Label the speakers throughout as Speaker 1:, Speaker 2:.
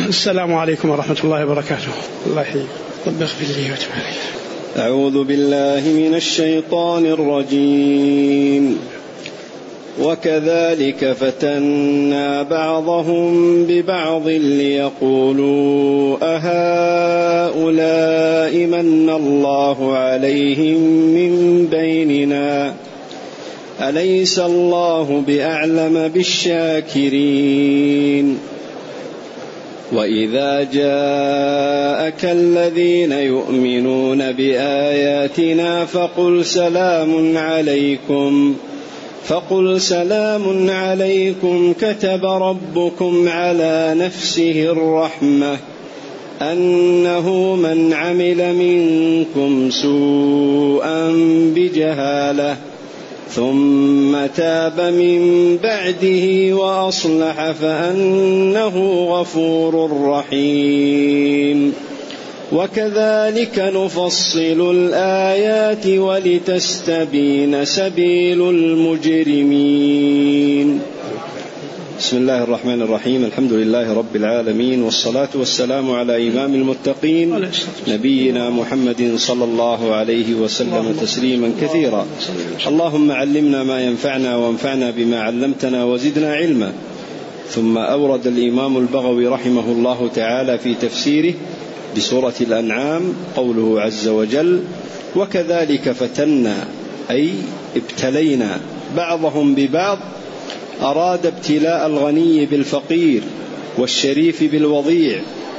Speaker 1: السلام عليكم ورحمة الله وبركاته. الله يحييك. رب اغفر لي وتب علي.
Speaker 2: أعوذ بالله من الشيطان الرجيم. وكذلك فتنا بعضهم ببعض ليقولوا أهؤلاء من الله عليهم من بيننا أليس الله بأعلم بالشاكرين. وإذا جاءك الذين يؤمنون بآياتنا فقل سلام عليكم كتب ربكم على نفسه الرحمة أنه من عمل منكم سوءا بجهالة ثم تاب من بعده وأصلح فأنه غفور رحيم. وكذلك نفصل الآيات ولتستبين سبيل المجرمين. بسم الله الرحمن الرحيم. الحمد لله رب العالمين، والصلاة والسلام على إمام المتقين نبينا محمد صلى الله عليه وسلم تسليما كثيرا. اللهم علمنا ما ينفعنا وانفعنا بما علمتنا وزدنا علما. ثم أورد الإمام البغوي رحمه الله تعالى في تفسيره بسورة الأنعام قوله عز وجل: وكذلك فتنا، أي ابتلينا بعضهم ببعض. أراد ابتلاء الغني بالفقير والشريف بالوضيع،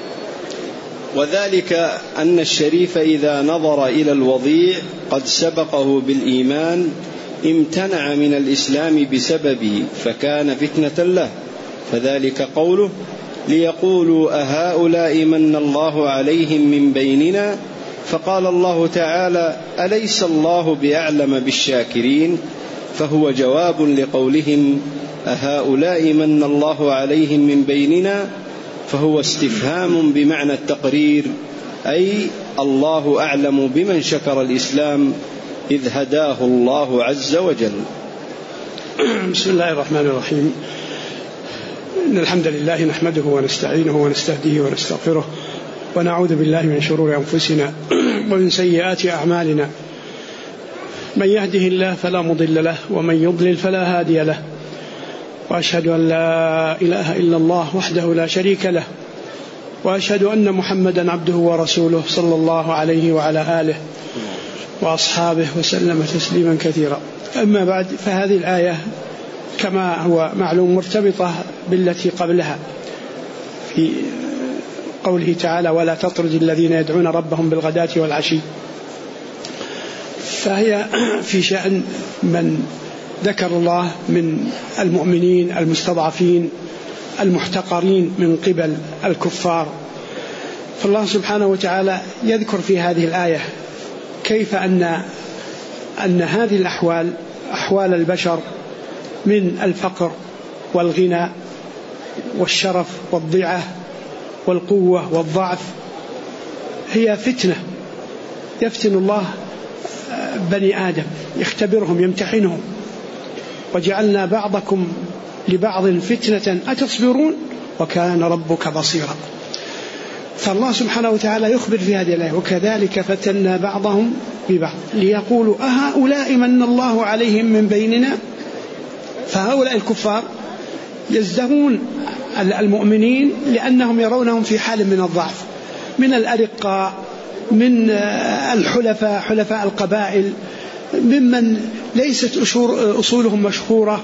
Speaker 2: وذلك أن الشريف إذا نظر إلى الوضيع قد سبقه بالإيمان امتنع من الإسلام بسببه فكان فتنة له، فذلك قوله: ليقولوا أهؤلاء من الله عليهم من بيننا. فقال الله تعالى: أليس الله بأعلم بالشاكرين، فهو جواب لقولهم أهؤلاء من الله عليهم من بيننا، فهو استفهام بمعنى التقرير، أي الله أعلم بمن شكر الإسلام إذ هداه الله عز وجل.
Speaker 1: بسم الله الرحمن الرحيم. إن الحمد لله نحمده ونستعينه ونستهديه ونستغفره، ونعوذ بالله من شرور أنفسنا ومن سيئات أعمالنا. من يهده الله فلا مضل له، ومن يضلل فلا هادي له، وأشهد أن لا إله إلا الله وحده لا شريك له، وأشهد أن محمدا عبده ورسوله صلى الله عليه وعلى آله وأصحابه وسلم تسليما كثيرا. أما بعد، فهذه الآية كما هو معلوم مرتبطة بالتي قبلها في قوله تعالى: ولا تطرد الذين يدعون ربهم بالغداة والعشي. فهي في شأن من ذكر الله من المؤمنين المستضعفين المحتقرين من قبل الكفار. فالله سبحانه وتعالى يذكر في هذه الآية كيف أن هذه الأحوال، أحوال البشر من الفقر والغنى والشرف والضعة والقوة والضعف، هي فتنة يفتن الله بني آدم، يختبرهم يمتحنهم. وجعلنا بعضكم لبعض فتنة أتصبرون وكان ربك بصيرا. فالله سبحانه وتعالى يخبر في هذه الآية: وكذلك فتنا بعضهم ببعض ليقولوا أهؤلاء من الله عليهم من بيننا. فهؤلاء الكفار يزدهون المؤمنين لأنهم يرونهم في حال من الضعف، من الأرقاء، من الحلفاء، حلفاء القبائل، ممن ليست أصولهم مشهورة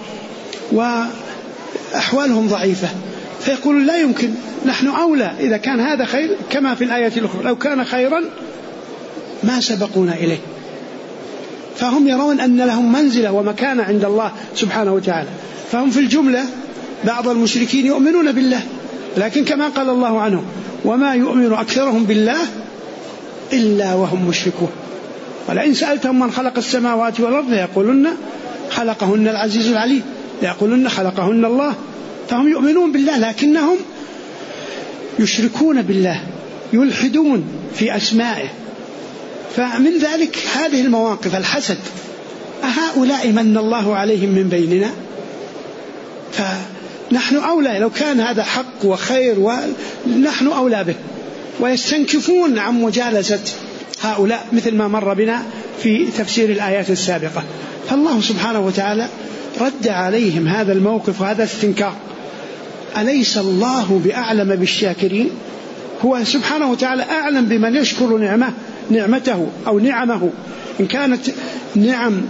Speaker 1: وأحوالهم ضعيفة، فيقولون لا يمكن، نحن أولى إذا كان هذا خير، كما في الآية الأخرى: لو كان خيرا ما سبقونا إليه. فهم يرون أن لهم منزلة ومكانة عند الله سبحانه وتعالى. فهم في الجملة بعض المشركين يؤمنون بالله، لكن كما قال الله عنهم: وما يؤمن أكثرهم بالله إلا وهم مشركون. ولئن سألتهم من خلق السماوات والأرض يقولون خلقهن العزيز العليم، يقولون خلقهن الله. فهم يؤمنون بالله لكنهم يشركون بالله، يلحدون في أسمائه. فمن ذلك هذه المواقف، الحسد: أهؤلاء من الله عليهم من بيننا. نحن أولى، لو كان هذا حق وخير ونحن أولى به، ويستنكفون عن مجالسة هؤلاء مثل ما مر بنا في تفسير الآيات السابقة. فالله سبحانه وتعالى رد عليهم هذا الموقف وهذا استنكار. أليس الله بأعلم بالشاكرين؟ هو سبحانه وتعالى أعلم بمن يشكر نعمته أو نعمه، إن كانت نعم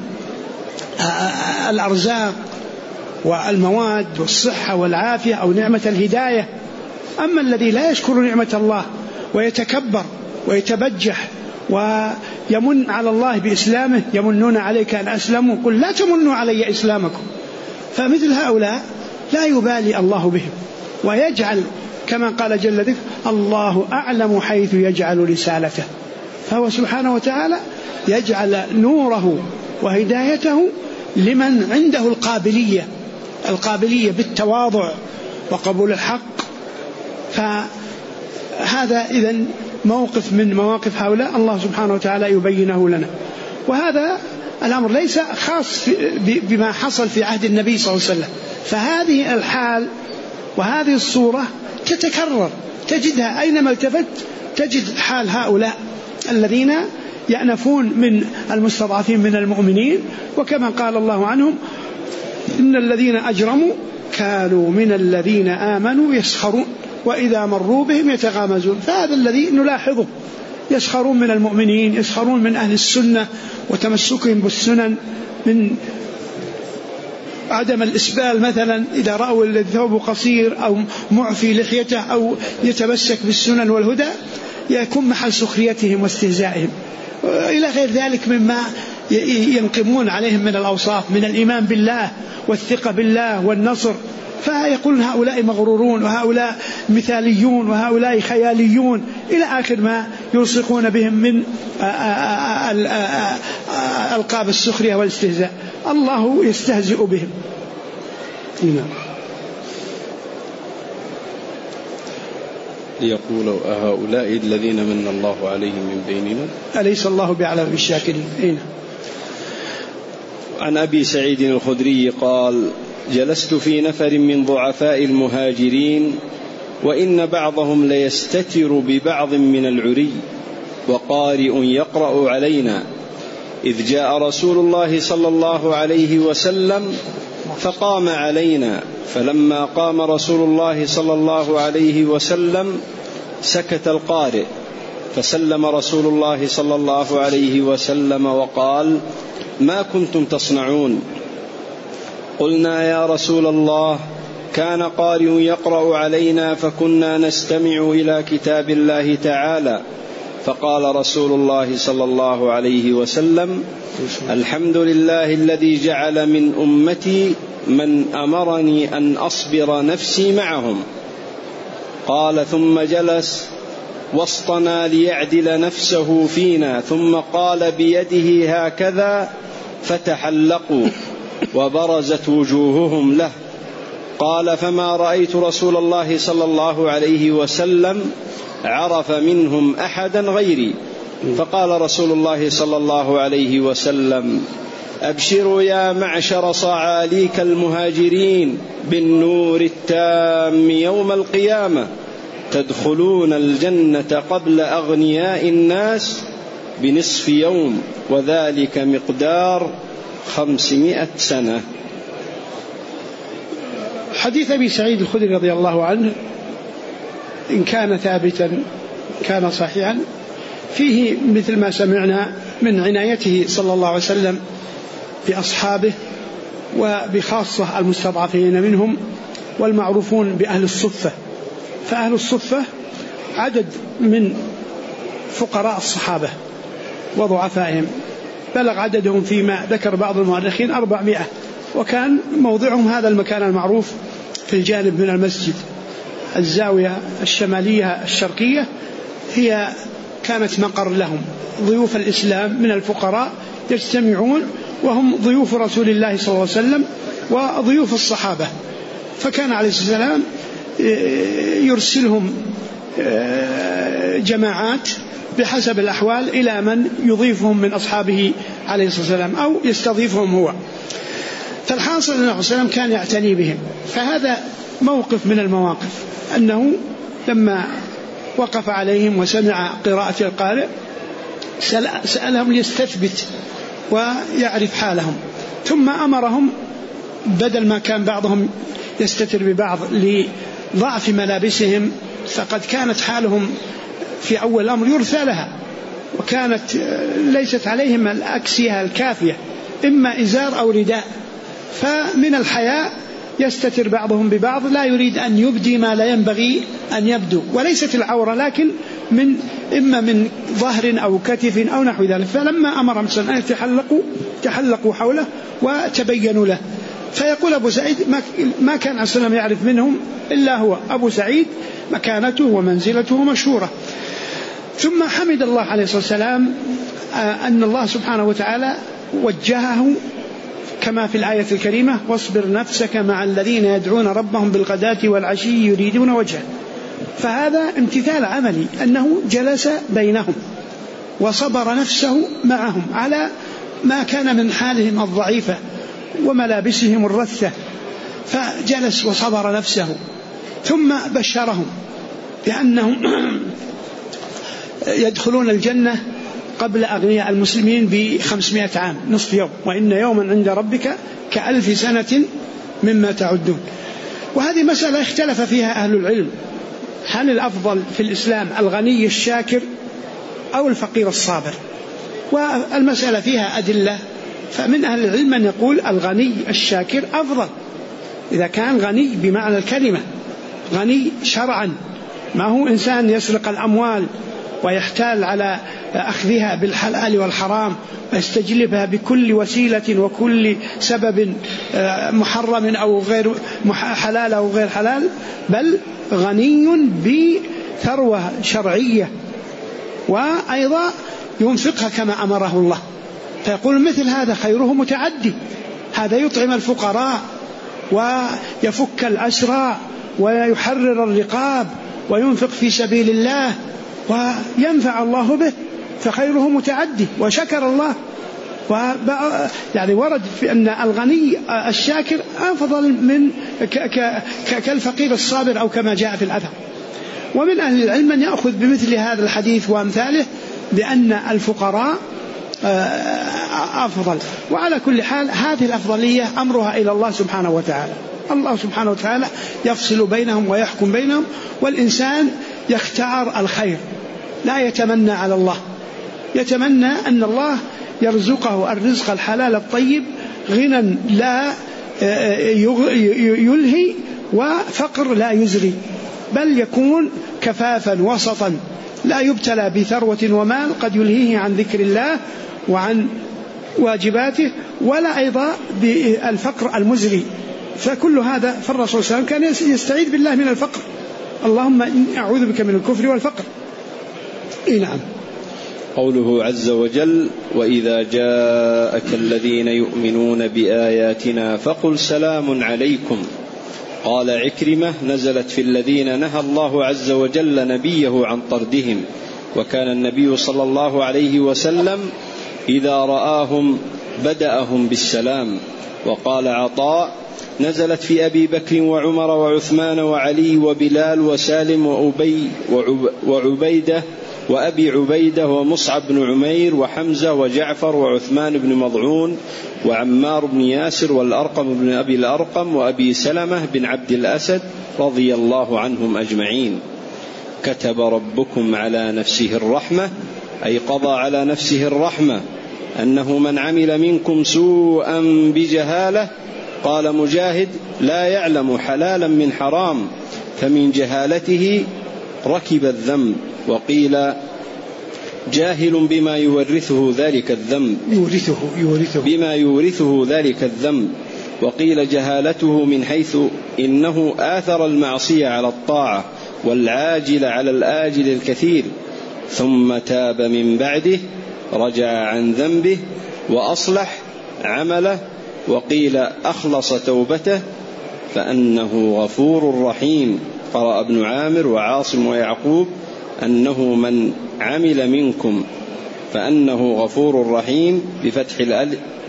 Speaker 1: الأرزاق والمواد والصحة والعافية أو نعمة الهداية. أما الذي لا يشكر نعمة الله ويتكبر ويتبجح ويمن على الله بإسلامه، يمنون عليك أن أسلموا، قل لا تمنوا علي إسلامكم. فمثل هؤلاء لا يبالي الله بهم، ويجعل كما قال جل ذكره الله أعلم حيث يجعل رسالته. فهو سبحانه وتعالى يجعل نوره وهدايته لمن عنده القابلية بالتواضع وقبول الحق. فهذا إذن موقف من مواقف هؤلاء الله سبحانه وتعالى يبينه لنا. وهذا الأمر ليس خاص بما حصل في عهد النبي صلى الله عليه وسلم، فهذه الحال وهذه الصورة تتكرر، تجدها أينما التفت، تجد حال هؤلاء الذين يأنفون من المستضعفين من المؤمنين. وكما قال الله عنهم إن الذين أجرموا كانوا من الذين آمنوا يسخرون وإذا مروا بهم يتغامزون. فهذا الذي نلاحظه، يسخرون من المؤمنين، يسخرون من أهل السنة وتمسكهم بالسنن، من عدم الإسبال مثلا إذا رأوا الذي ثوبه قصير أو معفي لحيته أو يتمسك بالسنن والهدى يكون محل سخريتهم واستهزائهم، إلى غير ذلك مما ينقمون عليهم من الأوصاف، من الإيمان بالله والثقة بالله والنصر. فيقولون هؤلاء مغرورون وهؤلاء مثاليون وهؤلاء خياليون إلى آخر ما يلصقون بهم من ألقاب السخرية والاستهزاء. الله يستهزئ بهم.
Speaker 2: يقول هؤلاء الذين من الله عليهم من بيننا
Speaker 1: أليس الله بأعلم بالشاكرين.
Speaker 2: عن أبي سعيد الخدري قال جلست في نفر من ضعفاء المهاجرين وإن بعضهم ليستتر ببعض من العري وقارئ يقرأ علينا، إذ جاء رسول الله صلى الله عليه وسلم فقام علينا، فلما قام رسول الله صلى الله عليه وسلم سكت القارئ، فسلم رسول الله صلى الله عليه وسلم وقال ما كنتم تصنعون؟ قلنا يا رسول الله كان قارئ يقرأ علينا فكنا نستمع إلى كتاب الله تعالى. فقال رسول الله صلى الله عليه وسلم الحمد لله الذي جعل من أمتي من أمرني أن أصبر نفسي معهم. قال ثم جلس وسطنا ليعدل نفسه فينا، ثم قال بيده هكذا فتحلقوا وبرزت وجوههم له. قال فما رأيت رسول الله صلى الله عليه وسلم عرف منهم أحدا غيري. فقال رسول الله صلى الله عليه وسلم أبشروا يا معشر صعاليك المهاجرين بالنور التام يوم القيامة، تدخلون الجنة قبل أغنياء الناس بنصف يوم، وذلك مقدار 500 سنة.
Speaker 1: حديث أبي سعيد الخدري رضي الله عنه إن كان ثابتا كان صحيحا، فيه مثل ما سمعنا من عنايته صلى الله عليه وسلم بأصحابه وبخاصة المستضعفين منهم والمعروفون بأهل الصفة. فأهل الصفة عدد من فقراء الصحابة وضعفائهم بلغ عددهم فيما ذكر بعض المؤرخين 400، وكان موضعهم هذا المكان المعروف في الجانب من المسجد. الزاوية الشمالية الشرقية هي كانت مقر لهم، ضيوف الإسلام من الفقراء يجتمعون وهم ضيوف رسول الله صلى الله عليه وسلم وضيوف الصحابة. فكان عليه السلام يرسلهم جماعات بحسب الأحوال إلى من يضيفهم من أصحابه عليه الصلاة والسلام أو يستضيفهم هو. فالحاصل أن النبي صلى الله عليه وسلم كان يعتني بهم. فهذا موقف من المواقف، أنه لما وقف عليهم وسمع قراءة القارئ سألهم ليستثبت ويعرف حالهم، ثم أمرهم بدل ما كان بعضهم يستتر ببعض لضعف ملابسهم، فقد كانت حالهم في أول الأمر يرثى لها، وكانت ليست عليهم الأكسية الكافية، إما إزار أو رداء، فمن الحياء يستتر بعضهم ببعض، لا يريد أن يبدي ما لا ينبغي أن يبدو، وليست العورة لكن إما من ظهر أو كتف أو نحو ذلك. فلما أمرهم أن تحلقوا حوله وتبينوا له. فيقول أبو سعيد ما كان عليه السلام يعرف منهم إلا هو أبو سعيد، مكانته ومنزلته مشهورة. ثم حمد الله عليه الصلاة والسلام أن الله سبحانه وتعالى وجهه كما في الآية الكريمة: واصبر نفسك مع الذين يدعون ربهم بالغداة والعشي يريدون وجهه. فهذا امتثال عملي، أنه جلس بينهم وصبر نفسه معهم على ما كان من حالهم الضعيفة وملابسهم الرثة، فجلس وصبر نفسه، ثم بشرهم بأنهم يدخلون الجنة قبل أغنياء المسلمين ب500 عام، نصف يوم، وإن يوما عند ربك ك1000 سنة مما تعدون. وهذه مسألة اختلف فيها أهل العلم، هل الأفضل في الإسلام الغني الشاكر أو الفقير الصابر؟ والمسألة فيها أدلة، فمن أهل العلم من يقول الغني الشاكر أفضل، إذا كان غني بمعنى الكلمة، غني شرعا، ما هو إنسان يسرق الأموال ويحتال على أخذها بالحلال والحرام ويستجلبها بكل وسيلة وكل سبب محرم أو غير حلال أو غير حلال، بل غني بثروة شرعية، وأيضا ينفقها كما أمره الله. فيقول مثل هذا خيره متعدي، هذا يطعم الفقراء ويفك الأسرى ويحرر الرقاب وينفق في سبيل الله وينفع الله به، فخيره متعدي. وشكر الله، يعني ورد في أن الغني الشاكر أفضل من كالفقير الصابر أو كما جاء في الأثر. ومن أهل العلم من يأخذ بمثل هذا الحديث وأمثاله بأن الفقراء أفضل. وعلى كل حال هذه الأفضلية أمرها إلى الله سبحانه وتعالى، الله سبحانه وتعالى يفصل بينهم ويحكم بينهم، والإنسان يختار الخير، لا يتمنى على الله، يتمنى أن الله يرزقه الرزق الحلال الطيب، غنى لا يلهي وفقر لا يزري، بل يكون كفافا وسطا، لا يبتلى بثروة ومال قد يلهيه عن ذكر الله وعن واجباته، ولا أيضا بالفقر المزري. فكل هذا، فالرسول صلى الله عليه وسلم كان يستعيذ بالله من الفقر، اللهم إني أعوذ بك من الكفر والفقر. نعم.
Speaker 2: قوله عز وجل: وإذا جاءك الذين يؤمنون بآياتنا فقل سلام عليكم. قال عكرمة: نزلت في الذين نهى الله عز وجل نبيه عن طردهم، وكان النبي صلى الله عليه وسلم إذا رآهم بدأهم بالسلام. وقال عطاء: نزلت في أبي بكر وعمر وعثمان وعلي وبلال وسالم وعبيدة وأبي عبيدة ومصعب بن عمير وحمزة وجعفر وعثمان بن مضعون وعمار بن ياسر والأرقم بن أبي الأرقم وأبي سلمة بن عبد الأسد رضي الله عنهم أجمعين. كتب ربكم على نفسه الرحمة، أي قضى على نفسه الرحمة، أنه من عمل منكم سوءا بجهالة، قال مجاهد: لا يعلم حلالا من حرام، فمن جهالته ركب الذنب. وقيل: جاهل بما يورثه ذلك الذنب، بما يورثه ذلك الذنب. وقيل: جهالته من حيث إنه آثر المعصية على الطاعة والعاجل على الآجل الكثير، ثم تاب من بعده، رجع عن ذنبه وأصلح عمله. وقيل: أخلص توبته فأنه غفور رحيم. قرأ ابن عامر وعاصم ويعقوب أنه من عمل منكم فأنه غفور رحيم بفتح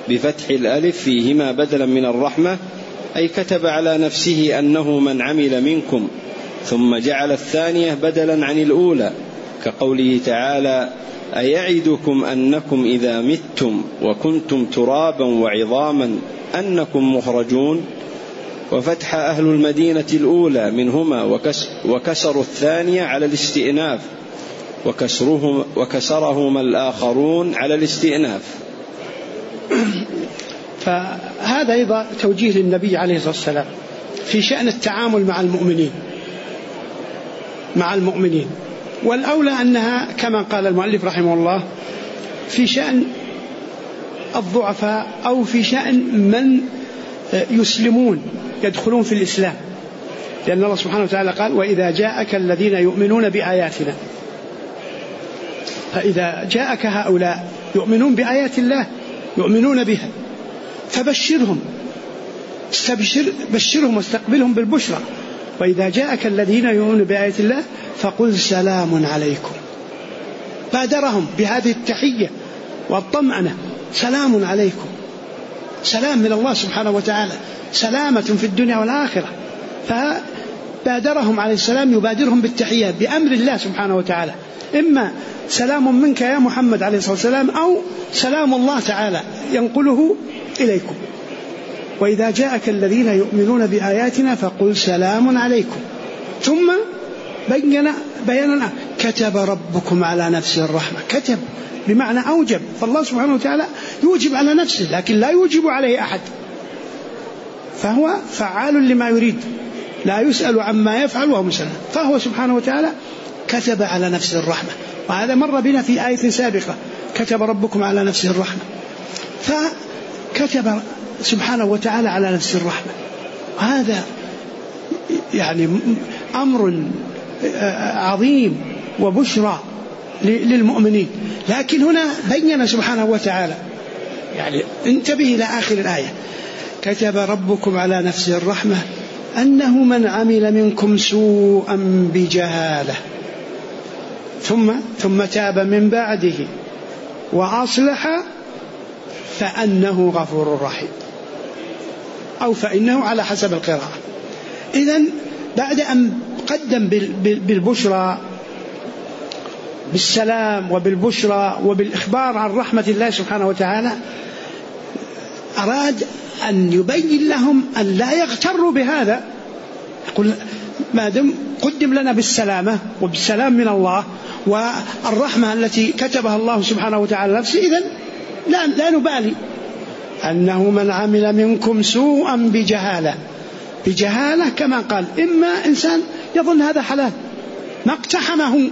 Speaker 2: بفتح الألف فيهما بدلا من الرحمة، أي كتب على نفسه أنه من عمل منكم، ثم جعل الثانية بدلا عن الأولى، كقوله تعالى: أيعدكم أنكم إذا متم وكنتم ترابا وعظاما أنكم مخرجون. وفتح أهل المدينة الأولى منهما وكسروا الثانية على الاستئناف، وكسرهما الآخرون على الاستئناف.
Speaker 1: فهذا أيضا توجيه للنبي عليه الصلاة والسلام في شأن التعامل مع المؤمنين، والأولى أنها كما قال المؤلف رحمه الله في شأن الضعفاء أو في شأن من يسلمون يدخلون في الإسلام، لأن الله سبحانه وتعالى قال: وإذا جاءك الذين يؤمنون بآياتنا. فإذا جاءك هؤلاء يؤمنون بآيات الله يؤمنون بها فبشرهم، بشرهم واستقبلهم بالبشرى. وإذا جاءك الذين يؤمنون بآيات الله فقل سلام عليكم. بادرهم بهذه التحية والطمأنة: سلام عليكم، سلام من الله سبحانه وتعالى، سلامة في الدنيا والآخرة. فبادرهم عليه السلام يبادرهم بالتحية بأمر الله سبحانه وتعالى، إما سلام منك يا محمد عليه الصلاة والسلام أو سلام الله تعالى ينقله إليكم. وإذا جاءك الذين يؤمنون بآياتنا فقل سلام عليكم. ثم بينا كتب ربكم على نفسه الرحمة. كتب بمعنى أوجب، فالله سبحانه وتعالى يوجب على نفسه لكن لا يوجب عليه أحد، فهو فعال لما يريد، لا يسأل عما يفعل وهو مسأل. فهو سبحانه وتعالى كتب على نفسه الرحمة، وهذا مر بنا في آية سابقة: كتب ربكم على نفسه الرحمة. فكتب سبحانه وتعالى على نفسه الرحمة، وهذا يعني أمر عظيم وبشرى للمؤمنين. لكن هنا بين سبحانه وتعالى، يعني انتبه إلى آخر الآية: كتب ربكم على نفسه الرحمة أنه من عمل منكم سوءا بجهالة ثم تاب من بعده وأصلح فأنه غفور رحيم، أو فإنه على حسب القراءة. إذن بعد أن قدم بالبشرى بالسلام وبالبشرى وبالإخبار عن رحمة الله سبحانه وتعالى، أراد أن يبين لهم أن لا يغتروا بهذا. يقول: ما دام قدم لنا بالسلامة وبالسلام من الله والرحمة التي كتبها الله سبحانه وتعالى نفسه، إذن لا نبالي. أنه من عمل منكم سوءا بجهالة كما قال، إما إنسان يظن هذا حلال ما اقتحمه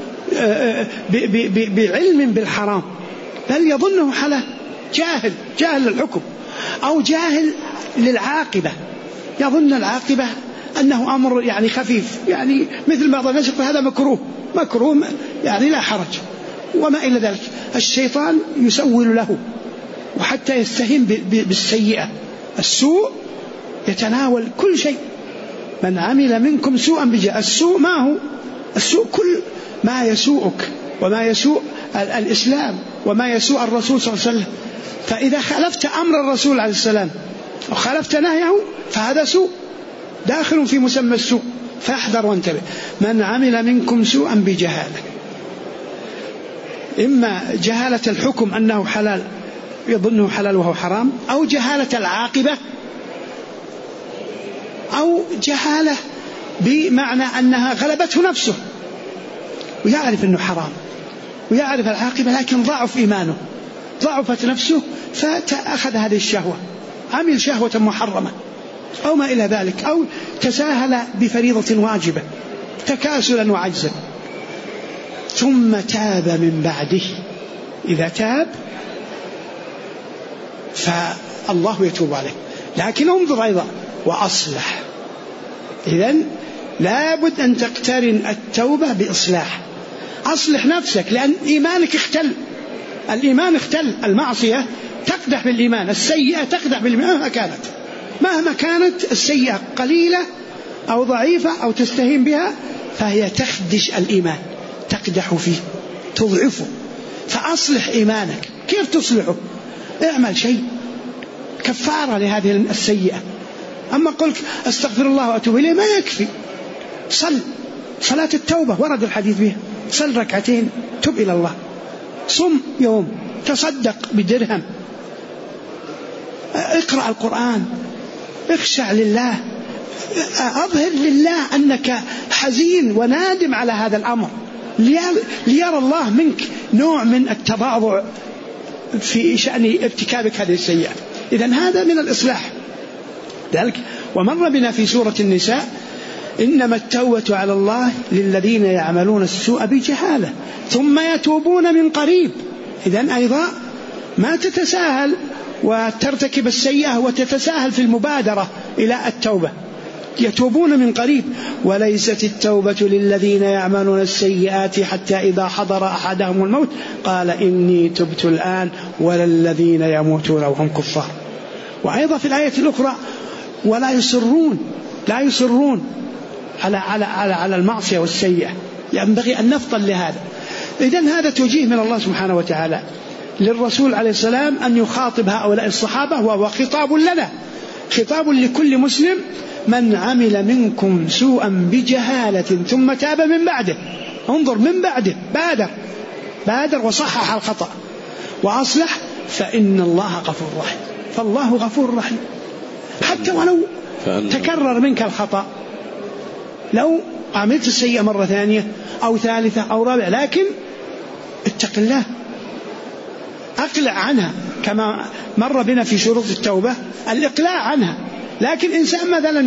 Speaker 1: بعلم بالحرام، بل يظنه حلال، جاهل للحكم أو جاهل للعاقبة، يظن العاقبة أنه أمر يعني خفيف، يعني مثل بعض الناس يقول هذا مكروه يعني لا حرج وما إلى ذلك. الشيطان يسول له وحتى يستهين بالسيئة. السوء يتناول كل شيء. من عمل منكم سوءا بجهالة. السوء ما هو؟ السوء كل ما يسوءك وما يسوء الإسلام وما يسوء الرسول صلى الله عليه وسلم. فإذا خالفت أمر الرسول عليه السلام وخالفت نهيه فهذا سوء داخل في مسمى السوء، فاحذر وانتبه. من عمل منكم سوءا بجهالة، إما جهالة الحكم أنه حلال يظنه حلال وهو حرام، أو جهالة العاقبة، أو جهالة بمعنى أنها غلبته نفسه ويعرف أنه حرام ويعرف العاقبة، لكن ضعف إيمانه، ضعفت نفسه فأخذ هذه الشهوة، عمل شهوة محرمة أو ما إلى ذلك، أو تساهل بفريضة واجبة تكاسلا وعجزا، ثم تاب من بعده. إذا تاب فالله يتوب عليه، لكن انظر أيضا وأصلح. إذن لابد أن تقترن التوبة بإصلاح. أصلح نفسك، لأن إيمانك اختل، الإيمان اختل، المعصية تقدح بالإيمان، السيئة تقدح بالإيمان مهما كانت السيئة قليلة أو ضعيفة أو تستهين بها، فهي تخدش الإيمان، تقدح فيه، تضعفه. فأصلح إيمانك. كيف تصلحه؟ اعمل شيء كفارة لهذه السيئة. أما قلت أستغفر الله وأتوب إليه ما يكفي. صلاة التوبة ورد الحديث بها، صل ركعتين تب إلى الله، صم يوم، تصدق بدرهم، اقرأ القرآن، اخشع لله، أظهر لله أنك حزين ونادم على هذا الأمر، ليرى الله منك نوع من التواضع في شأن ارتكابك هذه السيئة. إذن هذا من الإصلاح. ذلك ومر بنا في سورة النساء إنما التوبة على الله للذين يعملون السوء بجهالة ثم يتوبون من قريب. إذن أيضا ما تتساهل وترتكب السيئة وتتساهل في المبادرة إلى التوبة، يتوبون من قريب. وليست التوبة للذين يعملون السيئات حتى إذا حضر أحدهم الموت قال إني تبت الآن ولا الذين يموتون وهم كفار. وأيضا في الآية الأخرى ولا يصرون على المعصية والسيئة، ينبغي أن نفطن لهذا. إذن هذا توجيه من الله سبحانه وتعالى للرسول عليه السلام أن يخاطب هؤلاء الصحابة، وهو خطاب لنا، خطاب لكل مسلم: من عمل منكم سوءا بجهالة ثم تاب من بعده، انظر من بعده، بادر وصحح الخطأ وأصلح فإن الله غفور رحيم. فالله غفور رحيم حتى ولو تكرر منك الخطأ، لو عملت السيئة مرة ثانية أو ثالثة أو رابعة، لكن اتق الله، أقلع عنها، كما مر بنا في شروط التوبة الإقلاع عنها. لكن إنسان مثلا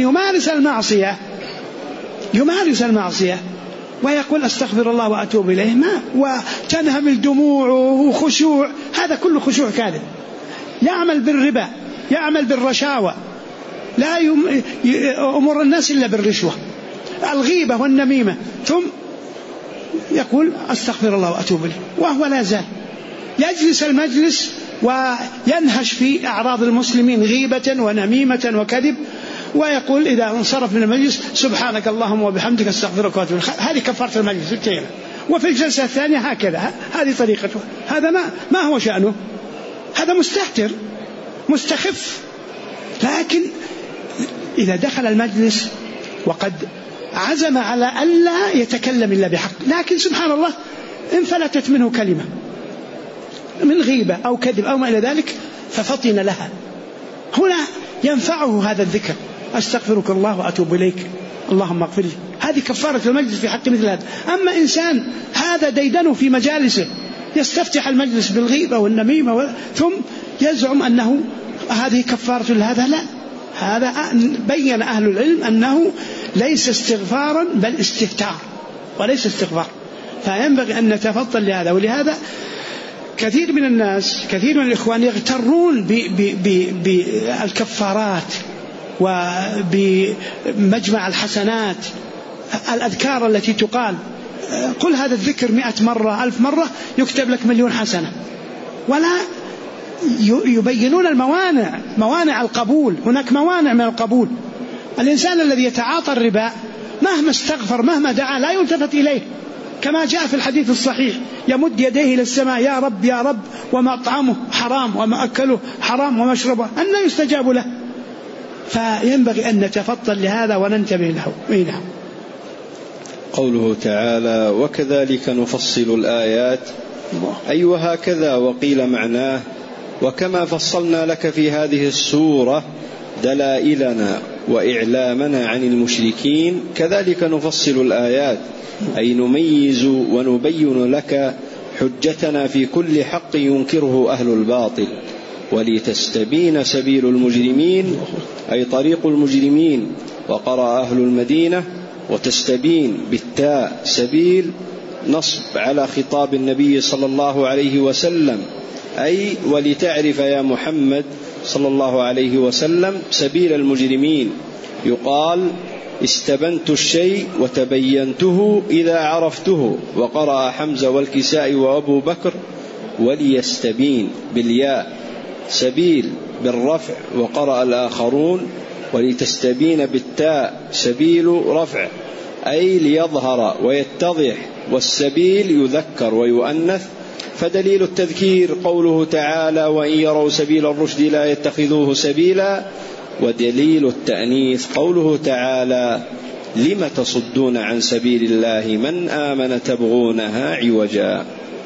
Speaker 1: يمارس المعصية ويقول أستغفر الله وأتوب إليه، ما وتنهمل دموعه وخشوع، هذا كله خشوع كاذب. يعمل بالربا، يعمل بالرشاوى، لا أمر الناس إلا بالرشوة، الغيبة والنميمة، ثم يقول أستغفر الله وأتوب إليه، وهو لا زال يجلس المجلس وينهش في أعراض المسلمين غيبة ونميمة وكذب، ويقول إذا انصرف من المجلس سبحانك اللهم وبحمدك استغفرك واتوب إليك. هذه كفارة المجلس التالي. وفي الجلسة الثانية هكذا، هذه طريقته. هذا ما هو شأنه، هذا مستهتر مستخف. لكن إذا دخل المجلس وقد عزم على ألا يتكلم إلا بحق، لكن سبحان الله انفلتت منه كلمة من غيبة أو كذب أو ما إلى ذلك ففطن لها، هنا ينفعه هذا الذكر: أستغفرك الله وأتوب إليك اللهم اغفر لي. هذه كفارة المجلس في حق مثل هذا. أما إنسان هذا ديدنه في مجالسه يستفتح المجلس بالغيبة والنميمة ثم يزعم أنه هذه كفارة لهذا، لا، هذا بين أهل العلم أنه ليس استغفارا بل استهتار وليس استغفار. فينبغي أن نتفطن لهذا. ولهذا كثير من الناس، كثير من الإخوان يغترون بالكفارات وبمجمع الحسنات، الأذكار التي تقال، قل هذا الذكر 100 مرة 1000 مرة يكتب لك 1,000,000 حسنة، ولا يبينون الموانع، موانع القبول. هناك موانع من القبول. الإنسان الذي يتعاطى الربا مهما استغفر مهما دعا لا يلتفت إليه، كما جاء في الحديث الصحيح: يمد يديه إلى السماء يا رب يا رب ومطعمه حرام ومأكله حرام ومشربه أن يستجاب له. فينبغي أن نتفطن لهذا وننتبه له. نعم.
Speaker 2: قوله تعالى: وكذلك نفصل الآيات، أي وهكذا، وقيل معناه: وكما فصلنا لك في هذه السورة دلائلنا وإعلامنا عن المشركين كذلك نفصل الآيات، أي نميز ونبين لك حجتنا في كل حق ينكره أهل الباطل، ولتستبين سبيل المجرمين، أي طريق المجرمين. وقرأ أهل المدينة وتستبين بالتاء سبيل نصب على خطاب النبي صلى الله عليه وسلم، أي ولتعرف يا محمد صلى الله عليه وسلم سبيل المجرمين. يقال: استبنت الشيء وتبينته إذا عرفته. وقرأ حمزة والكسائي وأبو بكر وليستبين بالياء سبيل بالرفع، وقرأ الآخرون ولتستبين بالتاء سبيل رفع، أي ليظهر ويتضح، والسبيل يذكر ويؤنث فدليل التذكير قوله تعالى وإن يروا سبيل الرشد لا يتخذوه سبيلا، ودليل التأنيث قوله تعالى لم تصدون عن سبيل الله من آمن تبغونها عوجا.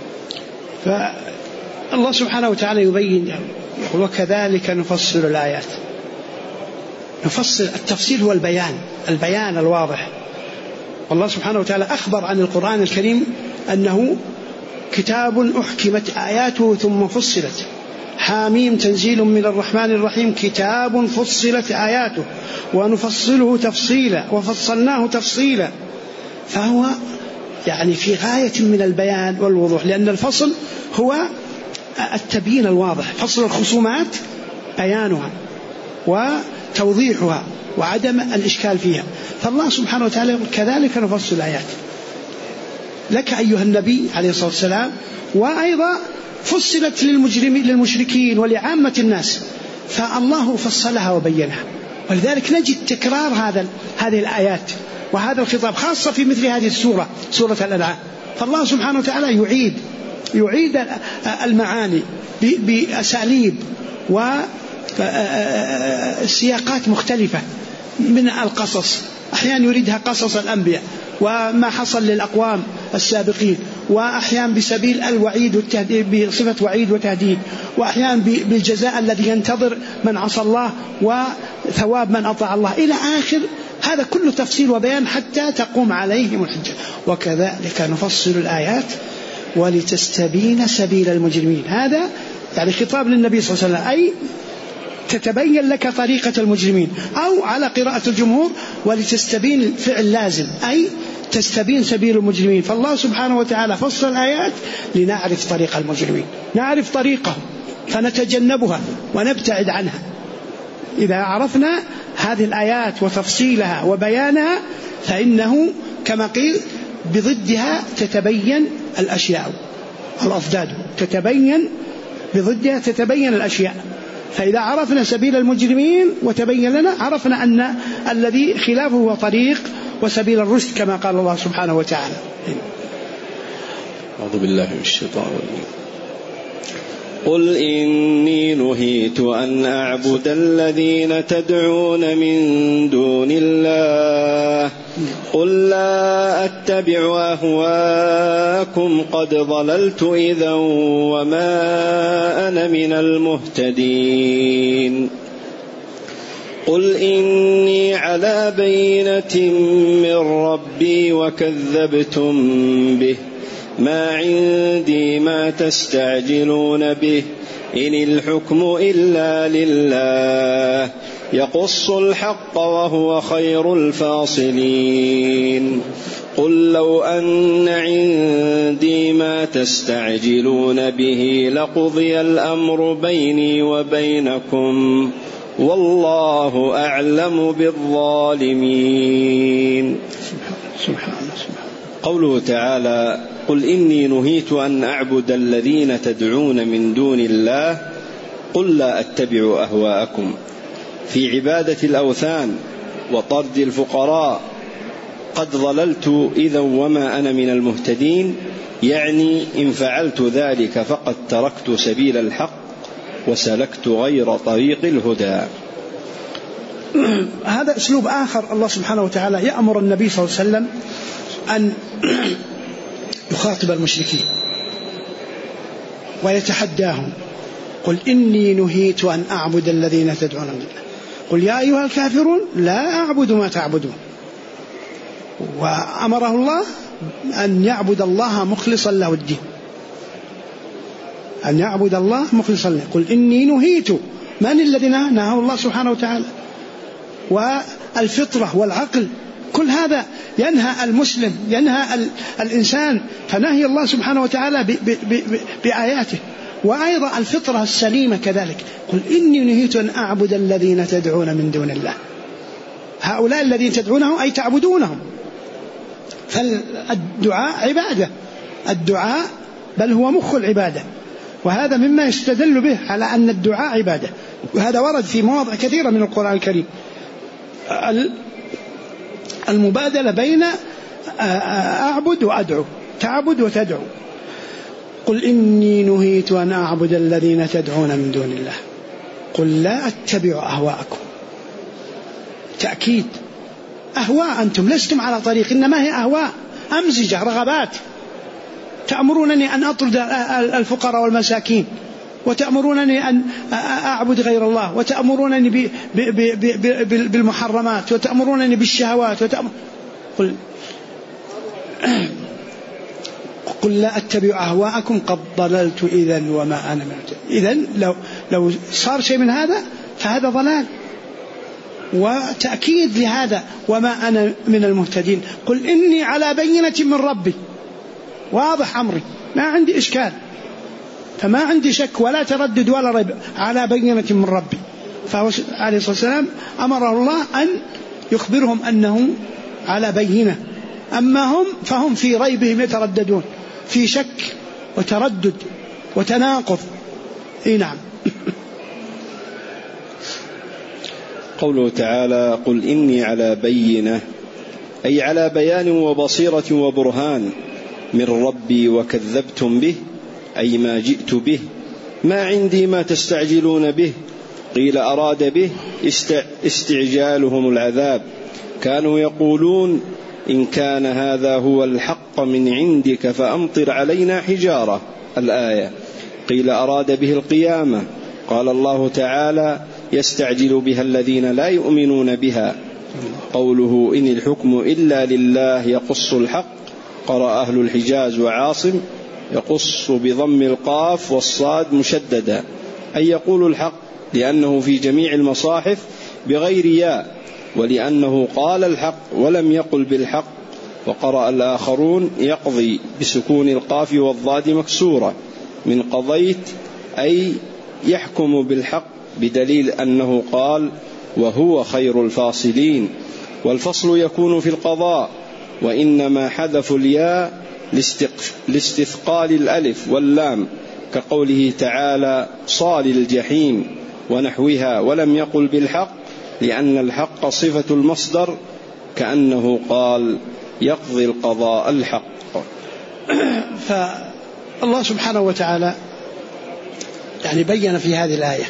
Speaker 1: فالله سبحانه وتعالى يبين يقول وكذلك نفصل الآيات. نفصل، التفصيل هو البيان الواضح. والله سبحانه وتعالى أخبر عن القرآن الكريم أنه كتاب أحكمت آياته ثم فصلت، حاميم تنزيل من الرحمن الرحيم، كتاب فصلت آياته ونفصله تفصيلا وفصلناه تفصيلا. فهو يعني في غاية من البيان والوضوح، لأن الفصل هو التبيين الواضح، فصل الخصومات بيانها وتوضيحها وعدم الإشكال فيها. فالله سبحانه وتعالى يقول كذلك نفصل الآيات لك أيها النبي عليه الصلاة والسلام، وأيضا فصلت للمشركين ولعامة الناس، فالله فصلها وبينها. ولذلك نجد تكرار هذه الآيات وهذا الخطاب خاصة في مثل هذه السورة، سورة الأنعام. فالله سبحانه وتعالى يعيد المعاني بأساليب وسياقات مختلفة من القصص، أحيانا يريدها قصص الأنبياء وما حصل للأقوام السابقين، وأحيانا بسبيل الوعيد والتهديد بصفة وعيد وتهديد، وأحيانا بالجزاء الذي ينتظر من عصى الله وثواب من أطاع الله إلى آخر. هذا كله تفصيل وبيان حتى تقوم عليهم الحجة. وكذلك نفصل الآيات ولتستبين سبيل المجرمين. هذا يعني خطاب للنبي صلى الله عليه وسلم، أي تتبين لك طريقة المجرمين، أو على قراءة الجمهور ولتستبين فعل لازم، أي تستبين سبيل المجرمين. فالله سبحانه وتعالى فصل الآيات لنعرف طريق المجرمين، نعرف طريقهم فنتجنبها ونبتعد عنها. إذا عرفنا هذه الآيات وتفصيلها وبيانها فإنه كما قيل بضدها تتبين الأشياء، الأضداد تتبين بضدها تتبين الأشياء. فإذا عرفنا سبيل المجرمين وتبين لنا، عرفنا أن الذي خلافه هو طريق وسبيل الرشد كما قال الله سبحانه وتعالى.
Speaker 2: أعوذ بالله من الشيطان الرجيم. قل إني نهيت أن أعبد الذين تدعون من دون الله، قل لا أتبع أهواءكم قد ضللت إذا وما أنا من المهتدين. قل إني على بينة من ربي وكذبتم به، ما عندي ما تستعجلون به، إن الحكم إلا لله يقص الحق وهو خير الفاصلين. قل لو أن عندي ما تستعجلون به لقضي الأمر بيني وبينكم والله أعلم بالظالمين.
Speaker 1: سبحان الله.
Speaker 2: قوله تعالى قل إني نهيت أن أعبد الذين تدعون من دون الله، قل لا أتبع أهواءكم في عبادة الأوثان وطرد الفقراء، قد ضللت إذا وما أنا من المهتدين، يعني إن فعلت ذلك فقد تركت سبيل الحق وسلكت غير طريق الهدى.
Speaker 1: هذا أسلوب آخر الله سبحانه وتعالى يأمر النبي صلى الله عليه وسلم أن يخاطب المشركين ويتحداهم. قل إني نهيت أن أعبد الذين تدعون من دونه، قل يا أيها الكافرون لا أعبد ما تعبدون. وأمره الله أن يعبد الله مخلصا له الدين، أن يعبد الله مخلصا له. قل إني نهيت، من الذي نهاه الله سبحانه وتعالى؟ والفطرة والعقل كل هذا ينهى المسلم، ينهى الإنسان، فنهي الله سبحانه وتعالى بآياته. وأيضا الفطرة السليمة كذلك. قل إني نهيت أن أعبد الذين تدعون من دون الله، هؤلاء الذين تدعونهم أي تعبدونهم. فالدعاء عبادة، الدعاء بل هو مخ العبادة، وهذا مما يستدل به على أن الدعاء عبادة. وهذا ورد في مواضع كثيرة من القرآن الكريم، المبادلة بين أعبد وأدعو، تعبد وتدعو. قل إني نهيت أن أعبد الذين تدعون من دون الله قل لا أتبع أهواءكم. تأكيد، أهواء، أنتم لستم على طريق، إنما هي أهواء، أمزجة، رغبات. تأمرونني أن أطرد الفقراء والمساكين، وتأمرونني أن أعبد غير الله، وتأمرونني بالمحرمات، وتأمرونني بالشهوات، قل لا أتبع أهواءكم قد ضللت إذن وما أنا من المهتدين. إذن لو صار شيء من هذا فهذا ضلال، وتأكيد لهذا وما أنا من المهتدين. قل إني على بينة من ربي، واضح أمري، ما عندي إشكال، فما عندي شك ولا تردد ولا ريب، على بينة من ربي. فهو عليه الصلاة والسلام أمره الله أن يخبرهم أنه على بينة، أما هم فهم في ريبهم يترددون، في شك وتردد وتناقض. نعم.
Speaker 2: قوله تعالى قل إني على بينة، أي على بيان وبصيرة وبرهان من ربي وكذبتم به، أي ما جئت به، ما عندي ما تستعجلون به. قيل أراد به استعجالهم العذاب، كانوا يقولون إن كان هذا هو الحق من عندك فأمطر علينا حجارة، الآية. قيل أراد به القيامة، قال الله تعالى يستعجل بها الذين لا يؤمنون بها. قوله إن الحكم إلا لله يقص الحق، قرأ أهل الحجاز وعاصم يقص بضم القاف والصاد مشددا، أي يقول الحق، لأنه في جميع المصاحف بغير ياء، ولأنه قال الحق ولم يقل بالحق. وقرأ الآخرون يقضي بسكون القاف والضاد مكسورة، من قضيت أي يحكم بالحق، بدليل أنه قال وهو خير الفاصلين. والفصل يكون في القضاء، وإنما حذفوا الياء لاستثقال الألف واللام، كقوله تعالى صال الجحيم ونحوها، ولم يقل بالحق لأن الحق صفة المصدر، كأنه قال يقضي القضاء الحق.
Speaker 1: فالله سبحانه وتعالى يعني بين في هذه الآية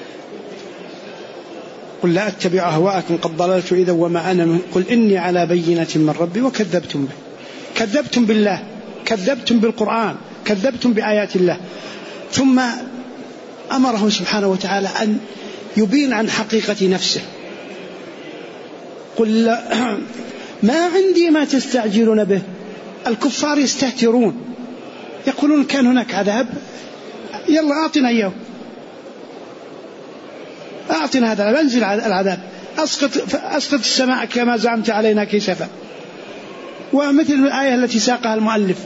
Speaker 1: قل لا أتبع أهواءكم قد ضللت إذا وما أنا قل إني على بينة من ربي وكذبتم به. كذبتم بالله، كذبتم بالقرآن، كذبتم بآيات الله. ثم أمره سبحانه وتعالى أن يبين عن حقيقة نفسه. قل ما عندي ما تستعجلون به. الكفار يستهترون، يقولون كان هناك عذاب، يلا أعطنا إياه، أعطنا هذا، أنزل العذاب، أسقط السماء كما زعمت علينا كسفا. ومثل الآية التي ساقها المؤلف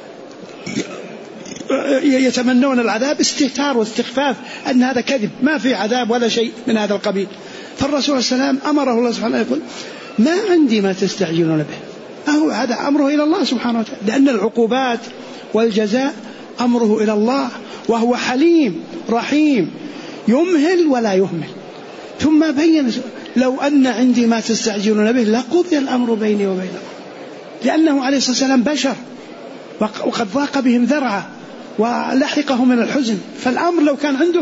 Speaker 1: يتمنون العذاب استهتار واستخفاف أن هذا كذب، ما في عذاب ولا شيء من هذا القبيل. فالرسول صلى الله عليه وسلم أمره الله سبحانه يقول ما عندي ما تستعجلون به، هذا أمره إلى الله سبحانه وتعالى، لأن العقوبات والجزاء أمره إلى الله، وهو حليم رحيم يمهل ولا يهمل. ثم بين لو أن عندي ما تستعجلون به لقضي الأمر بيني وبينكم، لأنه عليه الصلاة والسلام بشر وقد ضاق بهم ذرعا ولحقه من الحزن، فالأمر لو كان عنده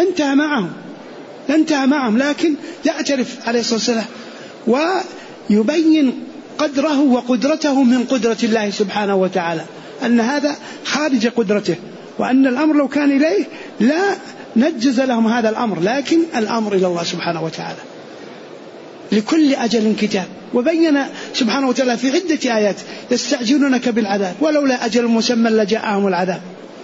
Speaker 1: انتهى معهم، لكن يعترف عليه الصلاة والسلام ويبين قدره وقدرته من قدرة الله سبحانه وتعالى، أن هذا خارج قدرته، وأن الأمر لو كان إليه لا نجز لهم هذا الأمر، لكن الأمر إلى الله سبحانه وتعالى. لكل أجل كتاب. وبين سبحانه وتعالى في عدة آيات يستعجلونك بالعذاب ولولا أجل مسمى لجاءهم العذاب.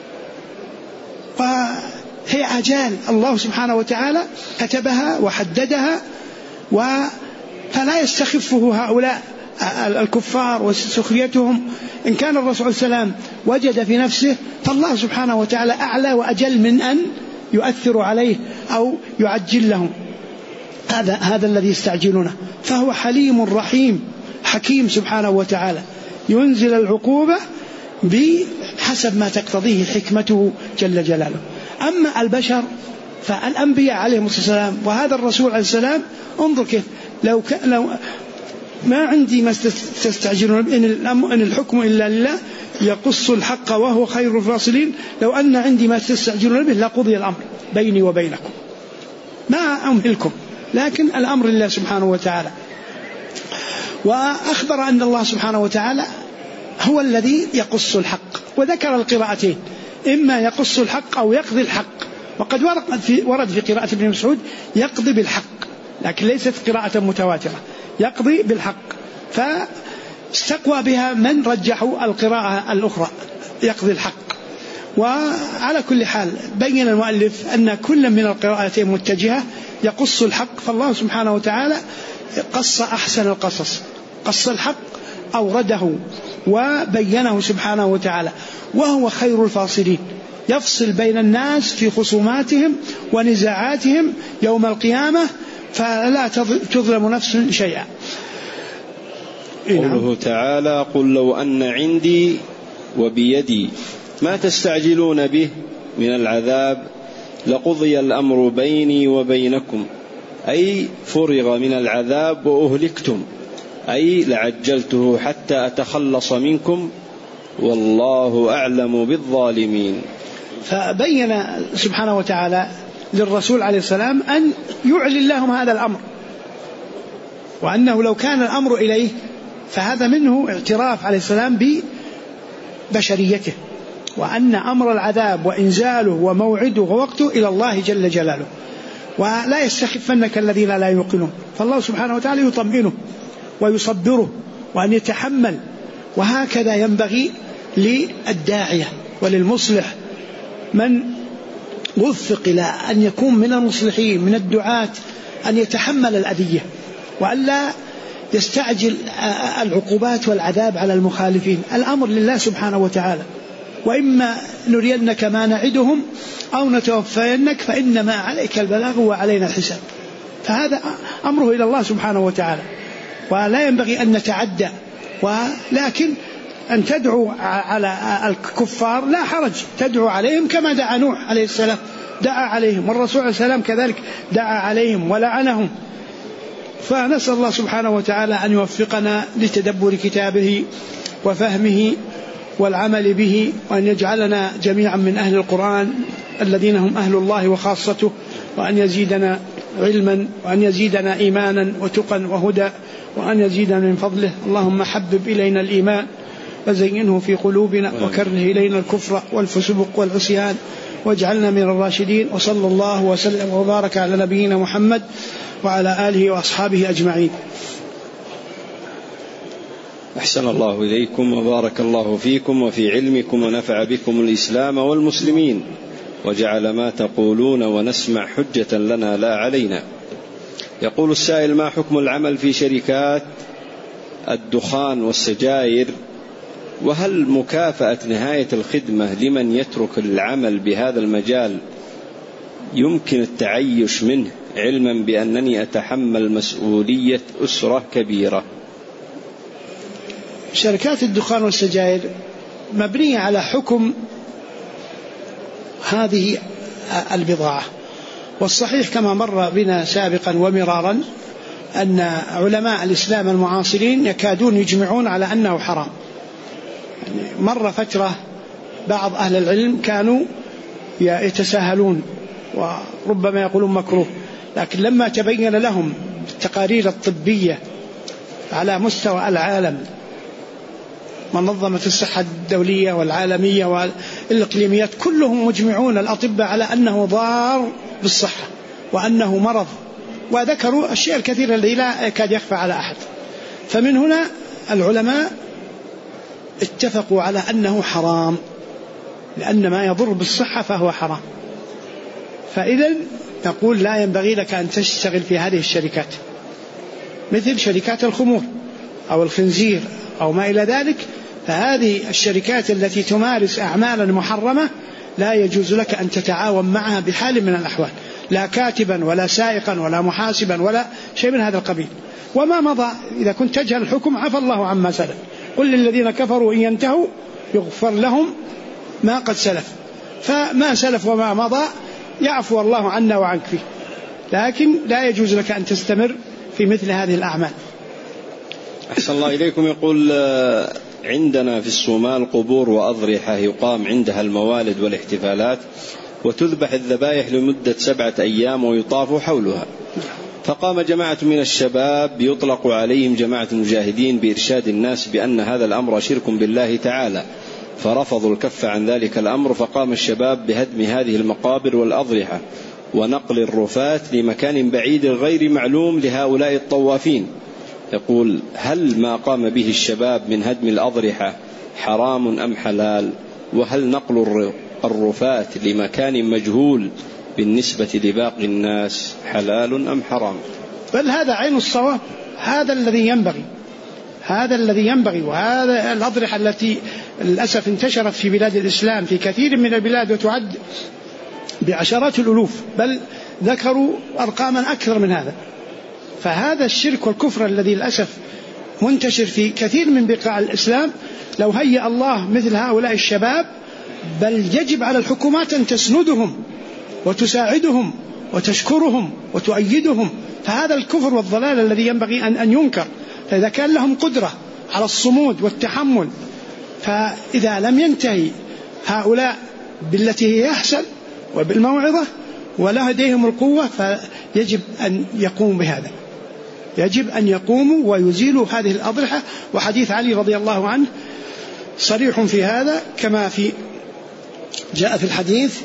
Speaker 1: فهي أجال الله سبحانه وتعالى كتبها وحددها، فلا يستخفه هؤلاء الكفار وسخريتهم. إن كان الرسول صلى الله عليه وسلم وجد في نفسه، فالله سبحانه وتعالى أعلى وأجل من أن يؤثر عليه أو يعجل لهم. هذا الذي يستعجلونه، فهو حليم رحيم حكيم سبحانه وتعالى، ينزل العقوبة بحسب ما تقتضيه حكمته جل جلاله. أما البشر فالأنبياء عليهم السلام وهذا الرسول عليه السلام، انظر كيف لو ما عندي ما تستعجلون إن الحكم إلا لله يقص الحق وهو خير الفاصلين لو أن عندي ما تستعجلون به لقضي الأمر بيني وبينكم ما أمهلكم، لكن الأمر لله سبحانه وتعالى. وأخبر أن الله سبحانه وتعالى هو الذي يقص الحق، وذكر القراءتين إما يقص الحق أو يقضي الحق. وقد ورد في قراءة ابن مسعود يقضي بالحق، لكن ليست قراءة متواترة، يقضي بالحق، فاستقوى بها من رجحوا القراءة الأخرى يقضي الحق. وعلى كل حال بين المؤلف أن كل من القراءتين متجهة يقص الحق، فالله سبحانه وتعالى قص أحسن القصص، قص الحق أورده وبينه سبحانه وتعالى، وهو خير الفاصلين، يفصل بين الناس في خصوماتهم ونزاعاتهم يوم القيامة فلا تظلم نفس شيئا.
Speaker 2: قوله تعالى: قل لو أن عندي وبيدي ما تستعجلون به من العذاب لقضي الأمر بيني وبينكم، أي فرغ من العذاب وأهلكتم، أي لعجلته حتى أتخلص منكم والله أعلم بالظالمين.
Speaker 1: فبين سبحانه وتعالى للرسول عليه السلام أن يعلن لهم هذا الأمر، وأنه لو كان الأمر إليه فهذا منه اعتراف عليه السلام ببشريته، وأن أمر العذاب وإنزاله وموعده ووقته إلى الله جل جلاله، ولا يستخفنك الذين لا يوقنون. فالله سبحانه وتعالى يطمئنه ويصبره وأن يتحمل. وهكذا ينبغي للداعية وللمصلح من وفق إلى أن يكون من المصلحين من الدعاة أن يتحمل الأذية وألا يستعجل العقوبات والعذاب على المخالفين. الأمر لله سبحانه وتعالى، وإما نرينك ما نعدهم أو نتوفينك فإنما عليك البلاغ وعلينا الحساب. فهذا أمره إلى الله سبحانه وتعالى، ولا ينبغي أن نتعدى، ولكن أن تدعو على الكفار لا حرج، تدعو عليهم كما دعا نوح عليه السلام دعا عليهم، والرسول عليه السلام كذلك دعا عليهم ولعنهم. فنسأل الله سبحانه وتعالى أن يوفقنا لتدبر كتابه وفهمه والعمل به، وأن يجعلنا جميعا من أهل القرآن الذين هم أهل الله وخاصته، وأن يزيدنا علما وأن يزيدنا إيمانا وتقا وهدى، وأن يزيدنا من فضله. اللهم حبب إلينا الإيمان وزينه في قلوبنا وكره إلينا الكفر والفسوق والعصيان واجعلنا من الراشدين. وصلى الله وسلم وبارك على نبينا محمد وعلى آله وأصحابه أجمعين.
Speaker 2: أحسن الله إليكم وبارك الله فيكم وفي علمكم ونفع بكم الإسلام والمسلمين، وجعل ما تقولون ونسمع حجة لنا لا علينا. يقول السائل: ما حكم العمل في شركات الدخان والسجائر، وهل مكافأة نهاية الخدمة لمن يترك العمل بهذا المجال يمكن التعيش منه، علما بأنني أتحمل مسؤولية أسرة كبيرة؟
Speaker 1: شركات الدخان والسجائر مبنية على حكم هذه البضاعة، والصحيح كما مر بنا سابقا ومرارا أن علماء الإسلام المعاصرين يكادون يجمعون على أنه حرام. مر فترة بعض أهل العلم كانوا يتساهلون وربما يقولون مكروه، لكن لما تبين لهم التقارير الطبية على مستوى العالم، منظمة الصحة الدولية والعالمية والإقليميات كلهم مجمعون الأطباء على أنه ضار بالصحة وأنه مرض، وذكروا الشيء الكثير الذي لا يكاد يخفى على أحد. فمن هنا العلماء اتفقوا على أنه حرام، لأن ما يضر بالصحة فهو حرام. فإذا نقول لا ينبغي لك أن تشتغل في هذه الشركات، مثل شركات الخمور أو الخنزير أو ما إلى ذلك. فهذه الشركات التي تمارس أعمالا محرمة لا يجوز لك أن تتعاون معها بحال من الأحوال، لا كاتبا ولا سائقا ولا محاسبا ولا شيء من هذا القبيل. وما مضى إذا كنت تجهل الحكم عفى الله عما سلف، قل للذين كفروا إن ينتهوا يغفر لهم ما قد سلف. فما سلف وما مضى يعفو الله عنا وعنك فيه، لكن لا يجوز لك أن تستمر في مثل هذه الأعمال.
Speaker 2: أحسن الله إليكم. يقول: عندنا في الصومال قبور وأضرحة يقام عندها الموالد والاحتفالات، وتذبح الذبائح لمدة 7 أيام ويطاف حولها. فقام جماعة من الشباب يطلق عليهم جماعة المجاهدين بإرشاد الناس بأن هذا الأمر شرك بالله تعالى، فرفضوا الكف عن ذلك الأمر. فقام الشباب بهدم هذه المقابر والأضرحة ونقل الرفات لمكان بعيد غير معلوم لهؤلاء الطوافين. يقول: هل ما قام به الشباب من هدم الأضرحة حرام أم حلال؟ وهل نقل الرفات لمكان مجهول بالنسبة لباقي الناس حلال أم حرام؟
Speaker 1: بل هذا عين الصواب، هذا الذي ينبغي. وهذا الأضرحة التي للأسف انتشرت في بلاد الإسلام في كثير من البلاد وتعد بعشرات الألوف، بل ذكروا أرقاما أكثر من هذا. فهذا الشرك والكفر الذي للأسف منتشر في كثير من بقاع الإسلام، لو هيأ الله مثل هؤلاء الشباب، بل يجب على الحكومات أن تسندهم وتساعدهم وتشكرهم وتؤيدهم. فهذا الكفر والضلال الذي ينبغي أن ينكر. فإذا كان لهم قدرة على الصمود والتحمل، فإذا لم ينتهي هؤلاء بالتي هي أحسن وبالموعظة ولا لديهم القوة، فيجب أن يقوموا بهذا، يجب أن يقوموا ويزيلوا هذه الأضرحة. وحديث علي رضي الله عنه صريح في هذا، كما جاء في الحديث: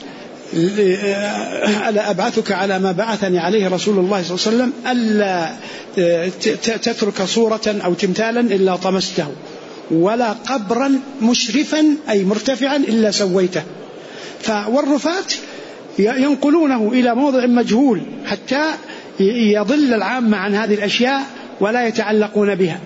Speaker 1: ألا أبعثك على ما بعثني عليه رسول الله صلى الله عليه وسلم، ألا تترك صورة أو تمثالا إلا طمسته، ولا قبرا مشرفا أي مرتفعا إلا سويته. والرفات ينقلونه إلى موضع مجهول حتى يضل العامة عن هذه الأشياء ولا يتعلقون بها.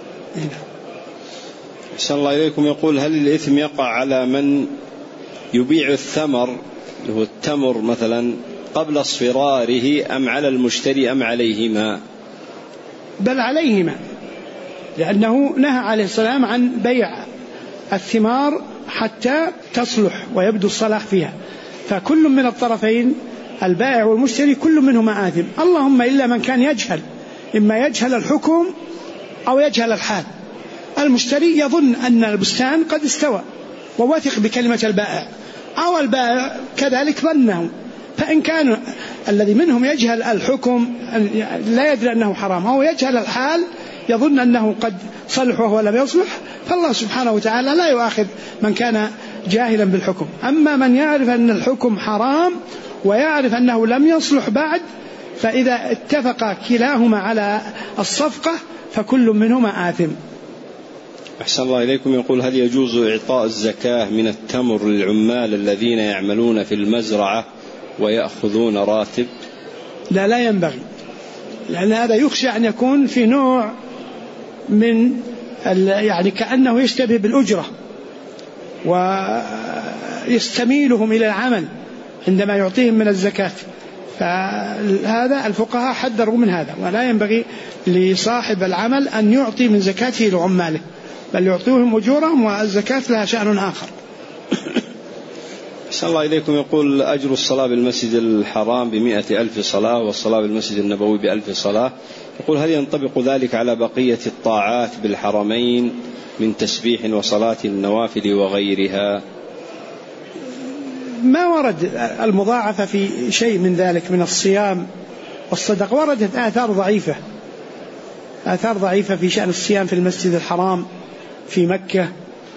Speaker 2: أحسن الله إليكم. يقول: هل الإثم يقع على من يبيع الثمر، هو التمر مثلا، قبل اصفراره، أم على المشتري، أم عليهما؟
Speaker 1: بل عليهما، لأنه نهى عليه السلام عن بيع الثمار حتى تصلح ويبدو الصلاح فيها. فكل من الطرفين، البائع والمشتري، كل منهما آثم، اللهم إلا من كان يجهل، إما يجهل الحكم أو يجهل الحال. المشتري يظن أن البستان قد استوى وواثق بكلمة البائع، أو البائع كذلك ظنه. فإن كان الذي منهم يجهل الحكم لا يدري أنه حرام، أو يجهل الحال يظن أنه قد صلح وهو لم يصلح، فالله سبحانه وتعالى لا يؤاخذ من كان جاهلا بالحكم. أما من يعرف أن الحكم حرام ويعرف أنه لم يصلح بعد، فإذا اتفق كلاهما على الصفقة فكل منهما آثم.
Speaker 2: أحسن الله إليكم. يقول: هل يجوز إعطاء الزكاة من التمر للعمال الذين يعملون في المزرعة ويأخذون راتب؟
Speaker 1: لا ينبغي، لأن هذا يخشى أن يكون في نوع من يعني كأنه يشتبه بالأجرة ويستميلهم إلى العمل عندما يعطيهم من الزكاة. فهذا الفقهاء حذروا من هذا، ولا ينبغي لصاحب العمل أن يعطي من زكاته لعماله، بل يعطيهم أجورهم، والزكاة لها شأن آخر.
Speaker 2: أحسن الله إليكم. يقول: أجر الصلاة بالمسجد الحرام 100,000 صلاة، والصلاة بالمسجد النبوي ب1000 صلاة. يقول: هل ينطبق ذلك على بقية الطاعات بالحرمين من تسبيح وصلاة النوافل وغيرها؟
Speaker 1: ما ورد المضاعفة في شيء من ذلك من الصيام والصدق. وردت آثار ضعيفة في شأن الصيام في المسجد الحرام في مكة،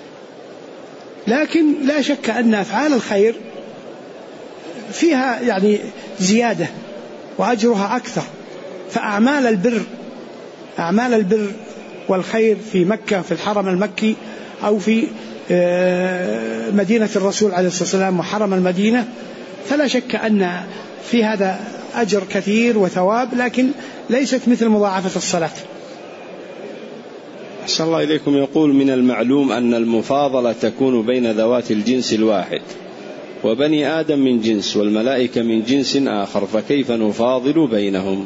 Speaker 1: لكن لا شك أن أفعال الخير فيها يعني زيادة وأجرها أكثر. فأعمال البر والخير في مكة في الحرم المكي أو في مدينة الرسول عليه الصلاة والسلام وحرم المدينة، فلا شك أن في هذا أجر كثير وثواب، لكن ليست مثل مضاعفة الصلاة.
Speaker 2: أحسن الله إليكم. يقول: من المعلوم أن المفاضلة تكون بين ذوات الجنس الواحد، وبني آدم من جنس والملائكة من جنس آخر، فكيف نفاضل بينهم؟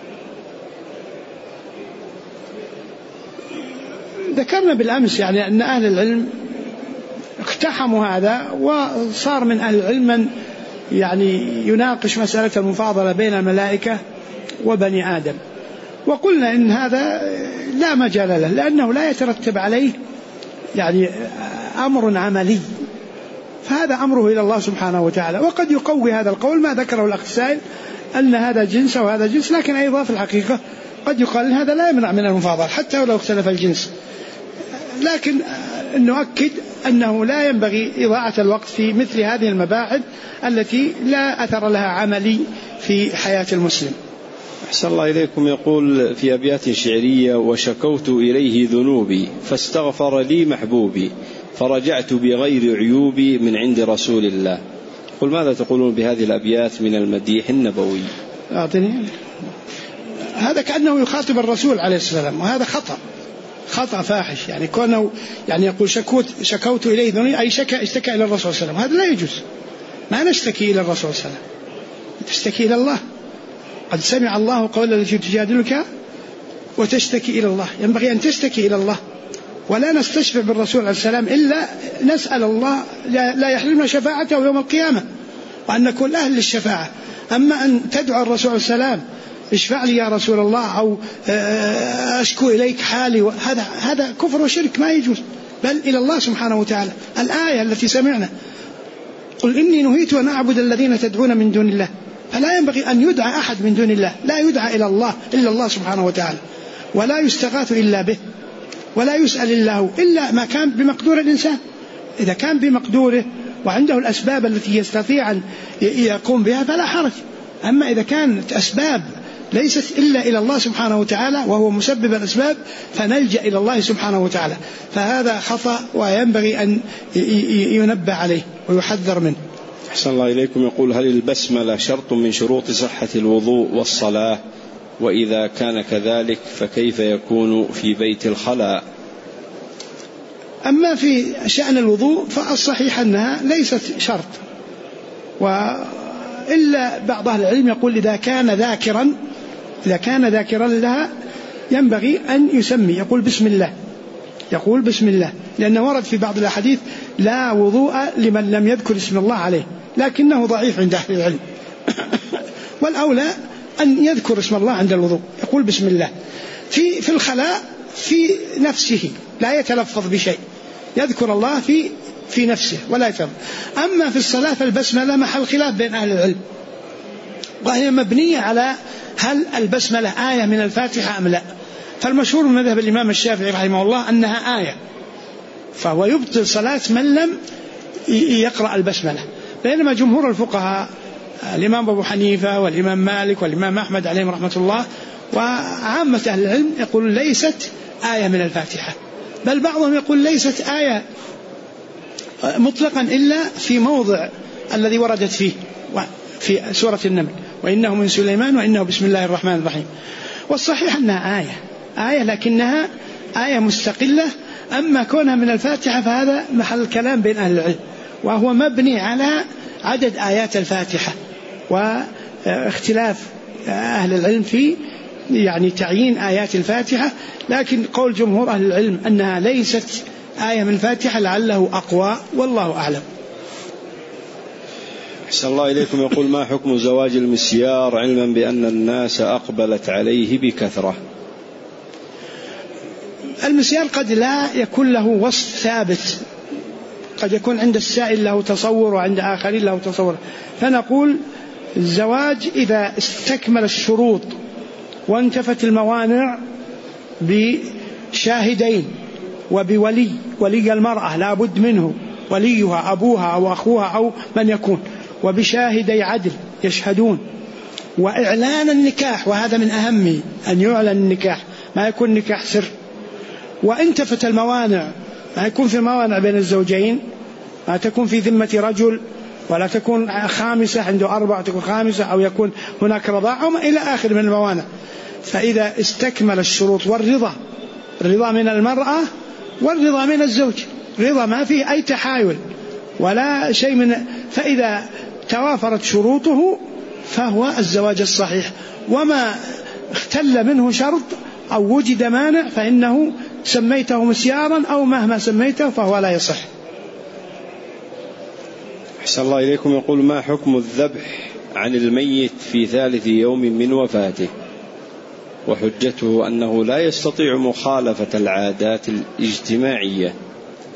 Speaker 1: ذكرنا بالأمس يعني أن أهل العلم اقتحموا هذا، وصار من أهل العلم من يعني يناقش مسألة المفاضلة بين الملائكة وبني آدم، وقلنا إن هذا لا مجال له، لأنه لا يترتب عليه يعني أمر عملي، فهذا أمره إلى الله سبحانه وتعالى. وقد يقوي هذا القول ما ذكره الأخ السائل أن هذا جنس وهذا جنس، لكن أيضا في الحقيقة قد يقال أن هذا لا يمنع من المفاضلة حتى ولو اختلف الجنس، لكن نؤكد أنه لا ينبغي إضاعة الوقت في مثل هذه المباحث التي لا أثر لها عملي في حياة المسلم.
Speaker 2: أحسن الله إليكم. يقول في أبيات شعرية: وشكوت إليه ذنوبي فاستغفر لي محبوبي فرجعت بغير عيوبي من عند رسول الله. قل ماذا تقولون بهذه الأبيات من المديح النبوي؟
Speaker 1: هذا كأنه يخاطب الرسول عليه السلام، وهذا خطأ فاحش. يعني كونه يعني يقول شكوت إليه ذنوبي أي اشتكى إلى الرسول صلى الله عليه وسلم، هذا لا يجوز. ما نشتكي إلى الرسول صلى الله عليه وسلم، تشتكي إلى الله. قد سمع الله قول التي تجادلك وتشتكي إلى الله. ينبغي أن تشتكي إلى الله، ولا نستشفع بالرسول عليه السلام إلا نسأل الله لا يحرمنا شفاعته يوم القيامة وأن نكون أهل للشفاعة. أما أن تدعو الرسول عليه السلام اشفع لي يا رسول الله أو أشكو إليك حالي، هذا كفر وشرك ما يجوز، بل إلى الله سبحانه وتعالى. الآية التي سمعنا: قل إني نهيت أن أعبد الذين تدعون من دون الله. فلا ينبغي أن يدعى أحد من دون الله، لا يدعى إلى الله إلا الله سبحانه وتعالى، ولا يستغاث إلا به، ولا يسأل إلا هو، إلا ما كان بمقدور الإنسان. إذا كان بمقدوره وعنده الأسباب التي يستطيع أن يقوم بها فلا حرج. أما إذا كانت أسباب ليست إلا إلى الله سبحانه وتعالى وهو مسبب الأسباب فنلجأ إلى الله سبحانه وتعالى، فهذا خطأ وينبغي أن ينبه عليه ويحذر منه.
Speaker 2: أحسن الله إليكم. يقول: هل البسملة شرط من شروط صحة الوضوء والصلاة؟ وإذا كان كذلك فكيف يكون في بيت الخلاء؟
Speaker 1: أما في شأن الوضوء فالصحيح أنها ليست شرط، وإلا بعض أهل العلم يقول إذا كان ذاكرا لها ينبغي أن يسمي، يقول بسم الله، لأنه ورد في بعض الأحاديث: لا وضوء لمن لم يذكر اسم الله عليه، لكنه ضعيف عند أهل العلم. والأولى أن يذكر اسم الله عند الوضوء، يقول بسم الله. في الخلاء في نفسه لا يتلفظ بشيء، يذكر الله في نفسه ولا يتلفظ. أما في الصلاة فالبسملة محل خلاف بين أهل العلم، وهي مبنية على هل البسملة آية من الفاتحة أم لا. فالمشهور من مذهب الإمام الشافعي رحمه الله أنها آية، فهو يبطل صلاة من لم يقرأ البسملة. بينما جمهور الفقهاء الإمام أبو حنيفة والإمام مالك والإمام أحمد عليهم رحمة الله وعامة أهل العلم يقولون ليست آية من الفاتحة، بل بعضهم يقول ليست آية مطلقا إلا في موضع الذي وردت فيه في سورة النمل: وإنه من سليمان وإنه بسم الله الرحمن الرحيم. والصحيح أنها آية لكنها آية مستقلة. أما كونها من الفاتحة فهذا محل الكلام بين أهل العلم، وهو مبني على عدد آيات الفاتحة واختلاف أهل العلم في يعني تعيين آيات الفاتحة. لكن قول جمهور أهل العلم أنها ليست آية من الفاتحة لعله أقوى، والله أعلم.
Speaker 2: أحسن الله إليكم. يقول: ما حكم زواج المسيار علما بأن الناس أقبلت عليه بكثرة؟
Speaker 1: المسيار قد لا يكون له وصف ثابت، قد يكون عند السائل له تصور وعند آخرين له تصور. فنقول الزواج إذا استكمل الشروط وانتفت الموانع بشاهدين وبولي، ولي المرأة لا بد منه، وليها أبوها أو أخوها أو من يكون، وبشاهدي عدل يشهدون، وإعلان النكاح، وهذا من أهمه أن يعلن النكاح، ما يكون نكاح سر. وانتفت الموانع، ما يكون في موانع بين الزوجين، ما تكون في ذمة رجل، ولا تكون خامسة عنده 4 تكون خامسة، أو يكون هناك رضاعة إلى آخر من الموانع. فإذا استكمل الشروط والرضا من المرأة والرضا من الزوج، رضا ما فيه أي تحايل ولا شيء من، فإذا توافرت شروطه فهو الزواج الصحيح. وما اختل منه شرط أو وجد مانع فإنه سميته مسيارا أو مهما سميته فهو لا يصح.
Speaker 2: أحسن الله إليكم. يقول: ما حكم الذبح عن الميت في 3 يوم من وفاته؟ وحجته أنه لا يستطيع مخالفة العادات الاجتماعية.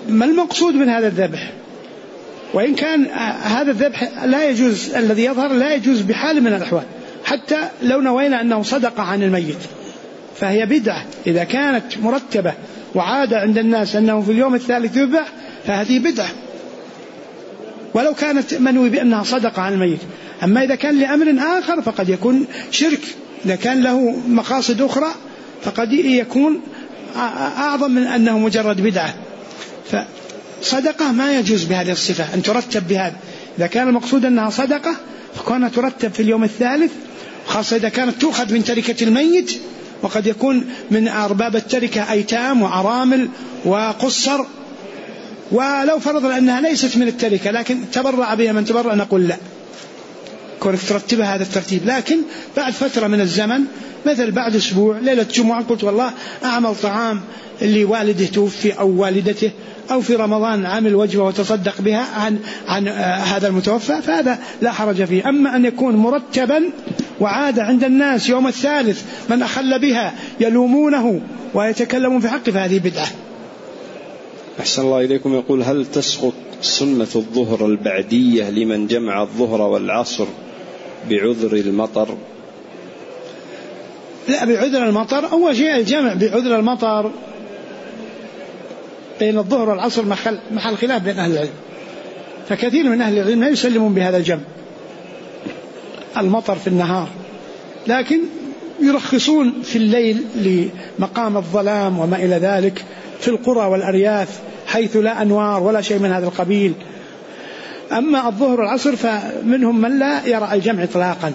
Speaker 1: ما المقصود من هذا الذبح؟ وإن كان هذا الذبح لا يجوز، الذي يظهر لا يجوز بحال من الأحوال، حتى لو نوينا أنه صدقة عن الميت فهي بدعة. إذا كانت مرتبة وعادة عند الناس أنه في اليوم الثالث يذبح فهذه بدعة، ولو كانت منوي بأنها صدقة عن الميت. أما إذا كان لأمر آخر فقد يكون شرك، إذا كان له مقاصد أخرى فقد يكون أعظم من أنه مجرد بدعة. فصدقة ما يجوز بهذه الصفة أن ترتب بهذا. إذا كان المقصود أنها صدقة فكونها ترتب في اليوم الثالث، خاصة إذا كانت تؤخذ من تركة الميت، وقد يكون من أرباب التركة أيتام وأرامل وقصر، ولو فرضنا أنها ليست من التركة لكن تبرع بها من تبرع نقول لا، كونك ترتبها هذا الترتيب. لكن بعد فترة من الزمن، مثل بعد أسبوع ليلة جمعة قلت والله أعمل طعام اللي والده توفي أو والدته، أو في رمضان عمل وجبة وتصدق بها عن هذا المتوفى، فهذا لا حرج فيه. أما أن يكون مرتبا وعاد عند الناس يوم الثالث من أخل بها يلومونه ويتكلمون في حقه فهذه بدعة.
Speaker 2: أحسن الله إليكم. يقول: هل تسقط سنة الظهر البعدية لمن جمع الظهر والعصر بعذر المطر؟
Speaker 1: لا، بعذر المطر أول شيء الجمع بعذر المطر بين الظهر والعصر محل خلاف بين أهل العلم، فكثير من أهل العلم لا يسلمون بهذا الجمع، المطر في النهار، لكن يرخصون في الليل لمقام الظلام وما إلى ذلك في القرى والأرياف حيث لا أنوار ولا شيء من هذا القبيل. أما الظهر والعصر فمنهم من لا يرى الجمع إطلاقا،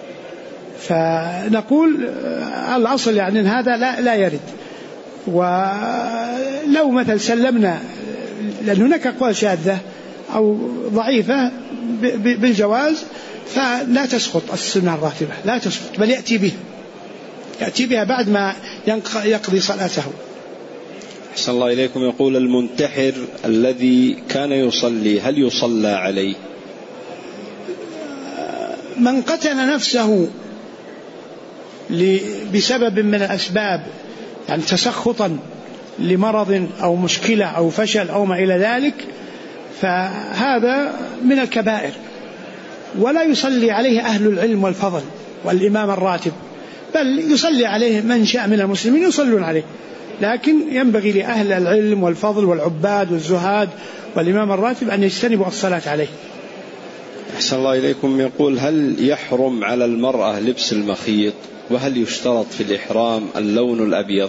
Speaker 1: فنقول الأصل يعني أن هذا لا يرد. ولو مثل سلمنا، لأن هناك أقوال شاذة أو ضعيفة بالجواز، فلا تسقط السنة الراتبة، لا تسقط، بل يأتي بها بعد ما يقضي صلاته.
Speaker 2: أحسن الله إليكم. يقول: المنتحر الذي كان يصلي هل يصلى عليه؟
Speaker 1: من قتل نفسه بسبب من الأسباب، يعني تسخطا لمرض أو مشكلة أو فشل أو ما إلى ذلك، فهذا من الكبائر، ولا يصلي عليه أهل العلم والفضل والإمام الراتب، بل يصلي عليه من شاء من المسلمين يصلون عليه، لكن ينبغي لأهل العلم والفضل والعباد والزهاد والإمام الراتب أن يجتنبوا الصلاة عليه.
Speaker 2: أحسن الله إليكم. يقول: هل يحرم على المرأة لبس المخيط؟ وهل يشترط في الإحرام اللون الأبيض؟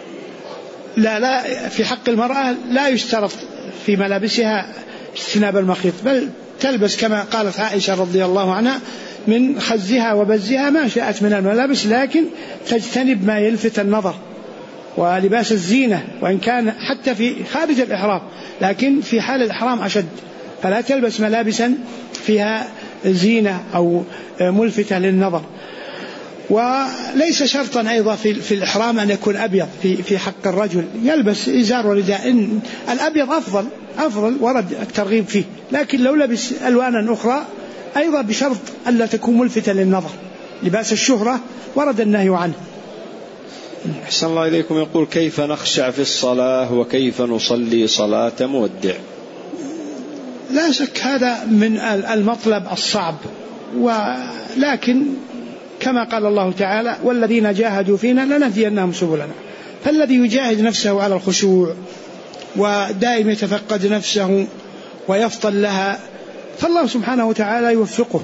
Speaker 1: لا، في حق المرأة لا يشترط في ملابسها اجتناب المخيط، بل تلبس كما قالت عائشة رضي الله عنها من خزها وبزها ما شاءت من الملابس، لكن تجتنب ما يلفت النظر ولباس الزينة، وإن كان حتى في خارج الإحرام، لكن في حال الإحرام أشد، فلا تلبس ملابسا فيها زينة أو ملفتة للنظر. وليس شرطا أيضا في الإحرام أن يكون أبيض في حق الرجل، يلبس إزار ورداء، الأبيض أفضل ورد الترغيب فيه، لكن لو لبس ألوانا أخرى أيضا بشرط ألا تكون ملفتة للنظر، لباس الشهرة ورد النهي عنه.
Speaker 2: أحسن الله إليكم. يقول: كيف نخشع في الصلاة وكيف نصلي صلاة مودع؟
Speaker 1: لا شك هذا من المطلب الصعب، ولكن كما قال الله تعالى: والذين جاهدوا فينا لنهدينهم سبلنا. فالذي يجاهد نفسه على الخشوع ودائما يتفقد نفسه ويفطن لها فالله سبحانه وتعالى يوفقه.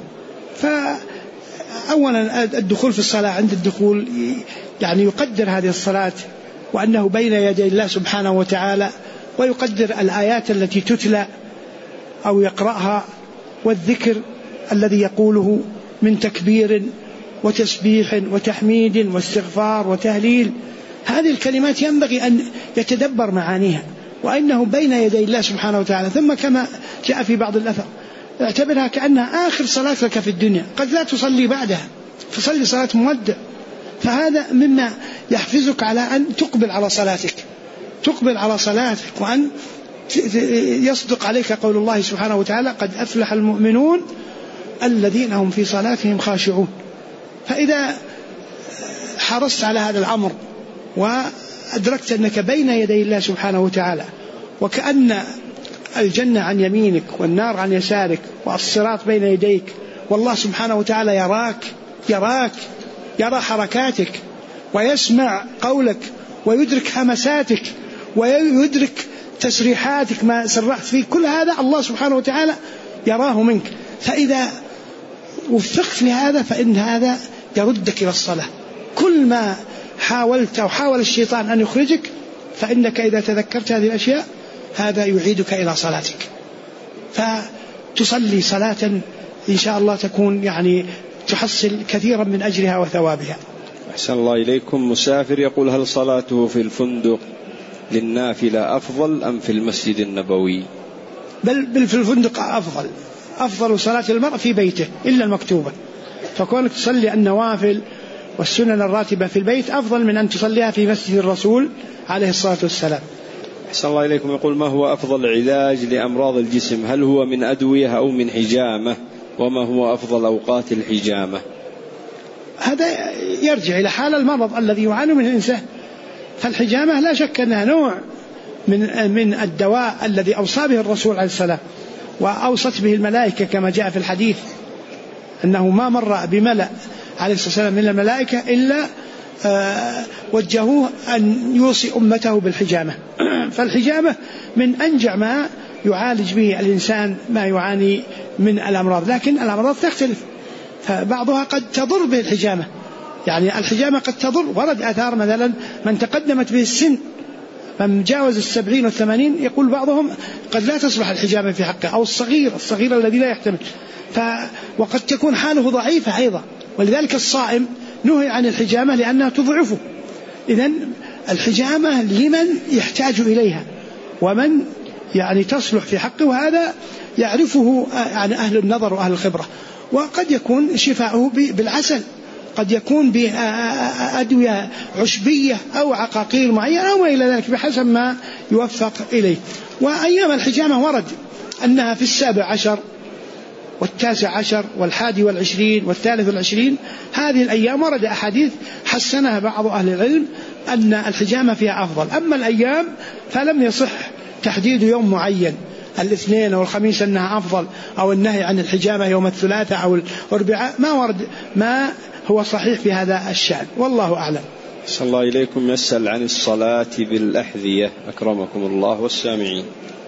Speaker 1: فأولا الدخول في الصلاة عند الدخول يعني يقدر هذه الصلاة وأنه بين يدي الله سبحانه وتعالى، ويقدر الآيات التي تتلى أو يقرأها والذكر الذي يقوله من تكبير وتسبيح وتحميد واستغفار وتهليل. هذه الكلمات ينبغي أن يتدبر معانيها، وأنه بين يدي الله سبحانه وتعالى. ثم كما جاء في بعض الأثر اعتبرها كأنها آخر صلاة لك في الدنيا، قد لا تصلي بعدها، فصلي صلاة مودع. فهذا مما يحفزك على أن تقبل على صلاتك، وأن يصدق عليك قول الله سبحانه وتعالى: قد أفلح المؤمنون الذين هم في صلاتهم خاشعون. فإذا حرصت على هذا الأمر وأدركت أنك بين يدي الله سبحانه وتعالى وكأن الجنة عن يمينك والنار عن يسارك والصراط بين يديك، والله سبحانه وتعالى يرى حركاتك ويسمع قولك ويدرك همساتك ويدرك تسريحاتك، ما سرحت فيه، كل هذا الله سبحانه وتعالى يراه منك. فإذا وفقت في هذا فإن هذا يردك إلى الصلاة. كل ما حاولت أو حاول الشيطان أن يخرجك فإنك إذا تذكرت هذه الأشياء هذا يعيدك إلى صلاتك، فتصلي صلاة إن شاء الله تكون يعني تحصل كثيرا من أجرها وثوابها.
Speaker 2: أحسن الله إليكم. مسافر يقول: هل صلاته في الفندق للنافلة أفضل أم في المسجد النبوي؟
Speaker 1: بل في الفندق أفضل صلاة المرء في بيته إلا المكتوبة، فكونك تصلي النوافل والسنن الراتبة في البيت أفضل من أن تصليها في مسجد الرسول عليه الصلاة والسلام.
Speaker 2: أحسن الله إليكم. يقول: ما هو أفضل علاج لأمراض الجسم؟ هل هو من أدوية أو من حجامة؟ وما هو أفضل أوقات الحجامة؟
Speaker 1: هذا يرجع إلى حال المرض الذي يعاني منه الإنسان. فالحجامة لا شك أنها نوع من الدواء الذي أوصى به الرسول عليه السلام وأوصت به الملائكة، كما جاء في الحديث أنه ما مر بملأ عليه الصلاة والسلام من الملائكة إلا وجهوه أن يوصي أمته بالحجامة. فالحجامة من أنجع ما يعالج به الإنسان ما يعاني من الأمراض، لكن الأمراض تختلف، فبعضها قد تضر به الحجامة، يعني الحجامة قد تضر. ورد آثار مثلا من تقدمت به السن، من جاوز 70 و80 يقول بعضهم قد لا تصلح الحجامة في حقه، أو الصغير الذي لا يحتمل، وقد تكون حاله ضعيفة أيضا، ولذلك الصائم نهي عن الحجامة لأنها تضعفه. إذن الحجامة لمن يحتاج إليها ومن يعني تصلح في حقه، وهذا يعرفه يعني أهل النظر وأهل الخبرة. وقد يكون شفاؤه بالعسل، قد يكون بأدوية عشبية أو عقاقير معينة أو ما إلى ذلك بحسب ما يوفق إليه. وأيام الحجامة ورد أنها في 17 و19 و21 و23، هذه الأيام ورد أحاديث حسنها بعض أهل العلم أن الحجامة فيها أفضل. أما الأيام فلم يصح تحديد يوم معين، الاثنين أو الخميس أنها أفضل، أو النهي عن الحجامة يوم الثلاثاء أو الأربعاء، ما ورد ما هو صحيح في هذا الشأن، والله أعلم.
Speaker 2: صلى الله إليكم. يسأل عن الصلاة بالأحذية أكرمكم الله والسامعين.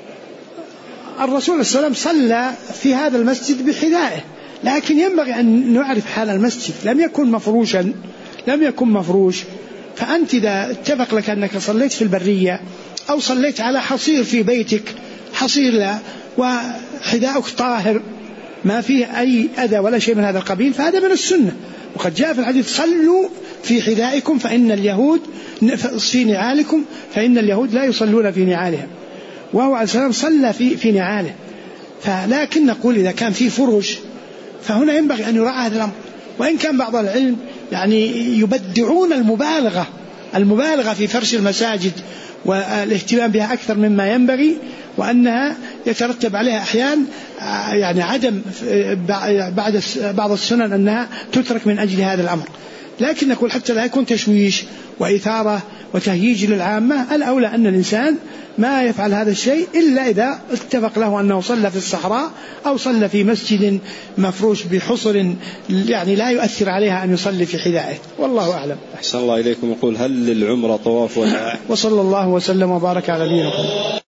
Speaker 1: الرسول صلى الله عليه وسلم صلى في هذا المسجد بحذائه، لكن ينبغي أن نعرف حال المسجد، لم يكن مفروش. فأنت إذا اتفق لك أنك صليت في البرية أو صليت على حصير في بيتك، حصير لا وحذاؤك طاهر ما فيه أي أذى ولا شيء من هذا القبيل، فهذا من السنة. وقد جاء في الحديث: صلوا في حذائكم فإن اليهود في نعالكم فإن اليهود لا يصلون في نعالهم. وهو عليه السلام صلى في نعاله. فلكن نقول إذا كان في فرش فهنا ينبغي أن يراعى هذا الأمر. وإن كان بعض العلم يعني يبدعون المبالغة في فرش المساجد والاهتمام بها أكثر مما ينبغي، وأنها يترتب عليها أحيان يعني عدم بعض السنن أنها تترك من أجل هذا الأمر. لكن نقول حتى لا يكون تشويش وإثارة وتهييج للعامة، الأولى أن الإنسان ما يفعل هذا الشيء إلا إذا اتفق له أنه صلى في الصحراء أو صلى في مسجد مفروش بحصر يعني لا يؤثر عليها أن يصلي في حذائه، والله أعلم.
Speaker 2: أحسن الله إليكم. يقول: هل للعمرة طواف وداع؟
Speaker 1: وصلى الله وسلم وبارك على نبينا محمد.